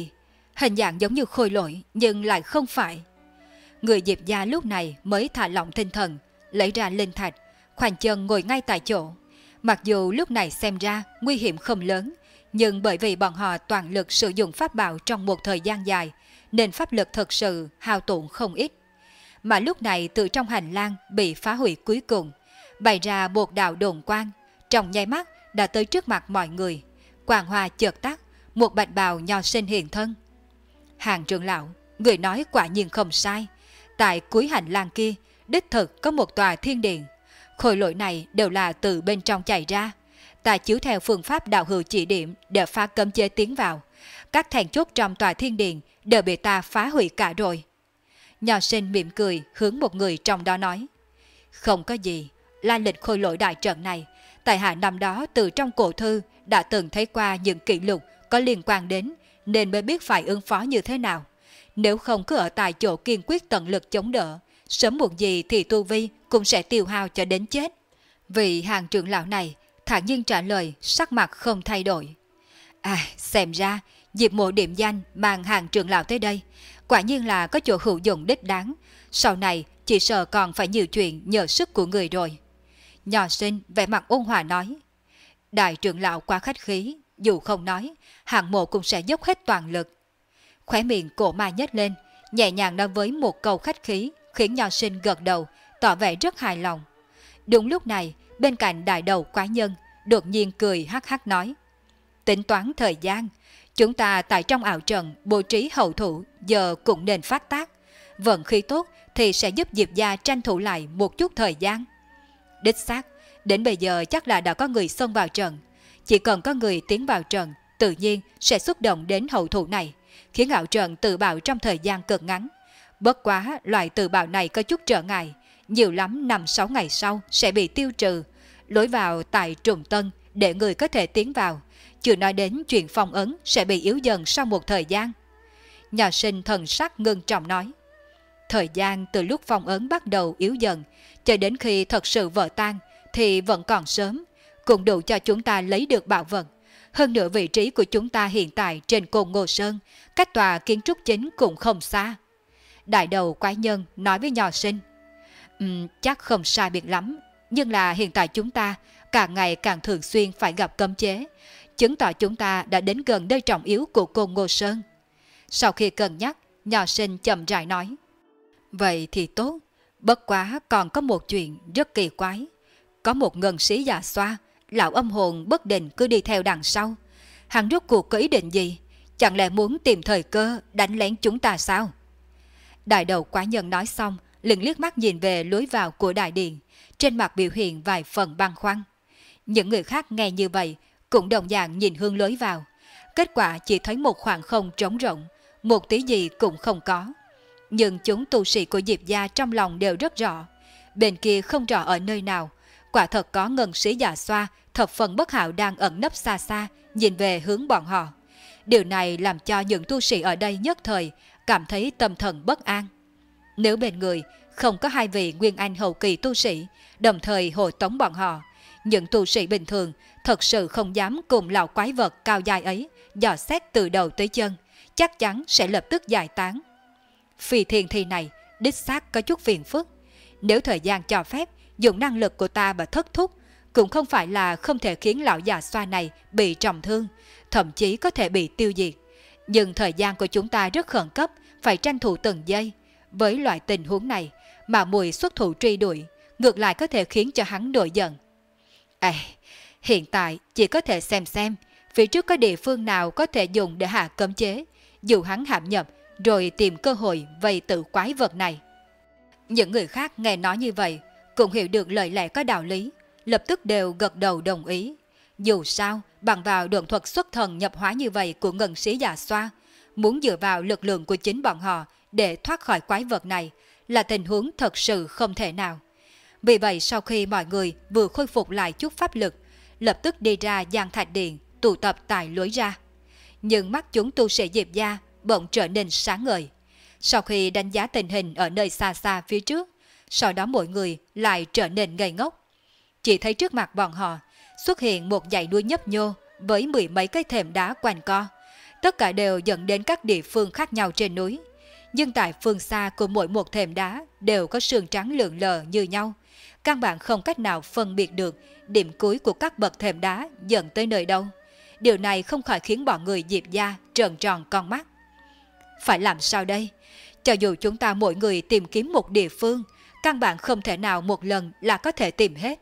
Hình dạng giống như khôi lỗi nhưng lại không phải. Người Diệp gia lúc này mới thả lỏng tinh thần, lấy ra linh thạch, khoanh chân ngồi ngay tại chỗ. Mặc dù lúc này xem ra nguy hiểm không lớn, nhưng bởi vì bọn họ toàn lực sử dụng pháp bảo trong một thời gian dài, nên pháp lực thật sự hao tổn không ít. Mà lúc này từ trong hành lang bị phá hủy cuối cùng, bày ra một đạo đồn quang, trong nháy mắt đã tới trước mặt mọi người. Quang hoa chợt tắt, một bạch bào nho sinh hiện thân. Hàng trưởng lão, người nói quả nhiên không sai. Tại cuối hành lang kia, đích thực có một tòa thiên điện. Khối lỗi này đều là từ bên trong chạy ra. Ta chiếu theo phương pháp đạo hữu chỉ điểm để phá cấm chế tiến vào. Các thèn chốt trong tòa thiên điện đều bị ta phá hủy cả rồi. Nho sinh mỉm cười hướng một người trong đó nói. Không có gì, la lịch khôi lỗi đại trận này, tại hạ năm đó từ trong cổ thư đã từng thấy qua những kỷ lục có liên quan đến, nên mới biết phải ứng phó như thế nào. Nếu không cứ ở tại chỗ kiên quyết tận lực chống đỡ, sớm muộn gì thì tu vi cũng sẽ tiêu hao cho đến chết. Vị hàng trưởng lão này thản nhiên trả lời, sắc mặt không thay đổi. Xem ra Diệp Mộ điểm danh mang hàng trưởng lão tới đây, quả nhiên là có chỗ hữu dụng đích đáng. Sau này chỉ sợ còn phải nhiều chuyện nhờ sức của người rồi. Nho sinh vẻ mặt ôn hòa nói. Đại trưởng lão quá khách khí, dù không nói, Hạng Mộ cũng sẽ dốc hết toàn lực. Khóe miệng cổ ma nhếch lên, nhẹ nhàng nói với một câu khách khí, khiến nho sinh gật đầu, tỏ vẻ rất hài lòng. Đúng lúc này, bên cạnh đại đầu quái nhân, đột nhiên cười hắc hắc nói. Tính toán thời gian, chúng ta tại trong ảo trận bố trí hậu thủ giờ cũng nên phát tác. Vận khí tốt thì sẽ giúp Diệp gia tranh thủ lại một chút thời gian. Đích xác, đến bây giờ chắc là đã có người xông vào trận. Chỉ cần có người tiến vào trận, tự nhiên sẽ xúc động đến hậu thủ này, khiến ảo trận tự bạo trong thời gian cực ngắn. Bất quá loại tự bạo này có chút trở ngại, nhiều lắm 5-6 ngày sau sẽ bị tiêu trừ. Lối vào tại Trùng Tân để người có thể tiến vào, chưa nói đến chuyện phong ấn sẽ bị yếu dần sau một thời gian. Nhà sinh thần sắc ngưng trọng nói. Thời gian từ lúc phong ấn bắt đầu yếu dần, cho đến khi thật sự vỡ tan thì vẫn còn sớm, cũng đủ cho chúng ta lấy được bảo vật. Hơn nữa vị trí của chúng ta hiện tại trên Côn Ngô Sơn, cách tòa kiến trúc chính cũng không xa. Đại đầu quái nhân nói với Nho sinh. Chắc không sai biệt lắm, nhưng là hiện tại chúng ta càng ngày càng thường xuyên phải gặp cấm chế, chứng tỏ chúng ta đã đến gần nơi trọng yếu của Côn Ngô Sơn. Sau khi cân nhắc, Nho sinh chậm rãi nói. Vậy thì tốt, bất quá còn có một chuyện rất kỳ quái. Có một ngân sĩ già xoa, lão âm hồn bất định cứ đi theo đằng sau. Hắn rốt cuộc có ý định gì? Chẳng lẽ muốn tìm thời cơ đánh lén chúng ta sao? Đại đầu quái nhân nói xong, liền liếc mắt nhìn về lối vào của đại điện, trên mặt biểu hiện vài phần băn khoăn. Những người khác nghe như vậy cũng đồng dạng nhìn hướng lối vào. Kết quả chỉ thấy một khoảng không trống rỗng, một tí gì cũng không có. Nhưng chúng tu sĩ của Diệp gia trong lòng đều rất rõ. Bên kia không rõ ở nơi nào, quả thật có ngân sĩ già xoa thập phần bất hảo đang ẩn nấp xa xa, nhìn về hướng bọn họ. Điều này làm cho những tu sĩ ở đây nhất thời cảm thấy tâm thần bất an. Nếu bên người không có hai vị nguyên anh hậu kỳ tu sĩ đồng thời hộ tống bọn họ, những tu sĩ bình thường thật sự không dám cùng lão quái vật cao dài ấy dò xét từ đầu tới chân, chắc chắn sẽ lập tức giải tán. Phi thiên thi này đích xác có chút phiền phức. Nếu thời gian cho phép, dùng năng lực của ta mà thất thúc, cũng không phải là không thể khiến lão già xoa này bị trọng thương, thậm chí có thể bị tiêu diệt. Nhưng thời gian của chúng ta rất khẩn cấp, phải tranh thủ từng giây. Với loại tình huống này, mà mùi xuất thủ truy đuổi, ngược lại có thể khiến cho hắn nổi giận. Hiện tại chỉ có thể xem phía trước có địa phương nào có thể dùng để hạ cấm chế, dù hắn hãm nhập, rồi tìm cơ hội vây tự quái vật này. Những người khác nghe nói như vậy, cũng hiểu được lời lẽ có đạo lý, lập tức đều gật đầu đồng ý. Dù sao, bằng vào độn thuật xuất thần nhập hóa như vậy của ngân sĩ già xoa, muốn dựa vào lực lượng của chính bọn họ để thoát khỏi quái vật này là tình huống thật sự không thể nào. Vì vậy sau khi mọi người vừa khôi phục lại chút pháp lực, lập tức đi ra Giang Thạch Điện tụ tập tại lối ra. Nhưng mắt chúng tu sĩ Diệp gia bỗng trở nên sáng ngời. Sau khi đánh giá tình hình ở nơi xa xa phía trước, sau đó mọi người lại trở nên ngây ngốc. Chỉ thấy trước mặt bọn họ xuất hiện một dãy núi nhấp nhô với 10 mấy cái thềm đá quanh co. tất cả đều dẫn đến các địa phương khác nhau trên núi. Nhưng tại phương xa của mỗi một thềm đá đều có sương trắng lượn lờ như nhau. Căn bản không cách nào phân biệt được điểm cuối của các bậc thềm đá dẫn tới nơi đâu. Điều này không khỏi khiến bọn người Diệp gia trợn tròn con mắt. Phải làm sao đây? Cho dù chúng ta mỗi người tìm kiếm một địa phương, căn bản không thể nào một lần là có thể tìm hết.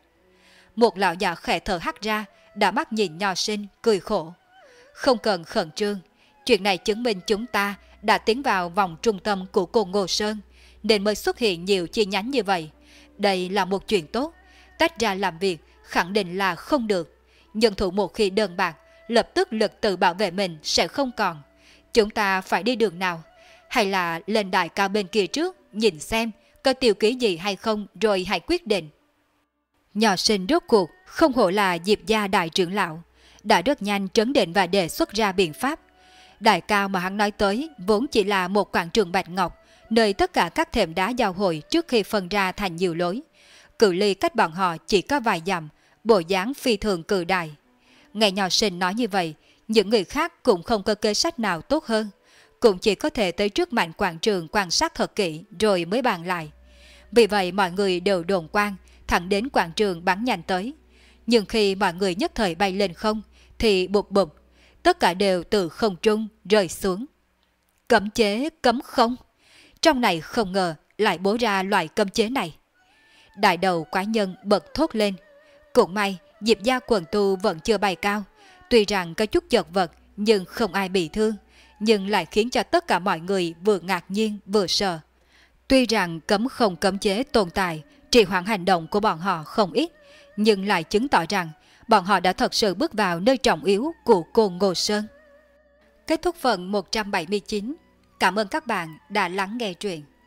Một lão già khẽ thở hắt ra, đã mắt nhìn Nho Sinh, cười khổ. Không cần khẩn trương, chuyện này chứng minh chúng ta đã tiến vào vòng trung tâm của Côn Ngô Sơn, nên mới xuất hiện nhiều chi nhánh như vậy. Đây là một chuyện tốt, tách ra làm việc khẳng định là không được. Nhân thủ một khi đơn bạc, lập tức lực tự bảo vệ mình sẽ không còn. Chúng ta phải đi đường nào? Hay là lên đại cao bên kia trước, nhìn xem có tiêu ký gì hay không rồi hãy quyết định. Nho Sinh rốt cuộc không hổ là Diệp gia đại trưởng lão, đã rất nhanh trấn định và đề xuất ra biện pháp. Đại cao mà hắn nói tới vốn chỉ là một quảng trường bạch ngọc, nơi tất cả các thềm đá giao hội trước khi phân ra thành nhiều lối. Cự ly cách bọn họ chỉ có vài dặm, bộ dáng phi thường cự đại. Nghe Nho Sinh nói như vậy, những người khác cũng không có kế sách nào tốt hơn, cũng chỉ có thể tới trước mảnh quảng trường quan sát thật kỹ rồi mới bàn lại. Vì vậy mọi người đều đồn quang, thẳng đến quảng trường bắn nhanh tới. Nhưng khi mọi người nhất thời bay lên không, thì bụp bụp, tất cả đều từ không trung rơi xuống. Cấm chế cấm không? Trong này không ngờ lại bố ra loại cấm chế này. Đại đầu quái nhân bật thốt lên. Cũng may Diệp gia quần tu vẫn chưa bay cao, tuy rằng có chút chật vật nhưng không ai bị thương, nhưng lại khiến cho tất cả mọi người vừa ngạc nhiên vừa sợ. Tuy rằng cấm không cấm chế tồn tại, trì hoãn hành động của bọn họ không ít, nhưng lại chứng tỏ rằng bọn họ đã thật sự bước vào nơi trọng yếu của Côn Ngô Sơn. Kết thúc phần 179. Cảm ơn các bạn đã lắng nghe truyện.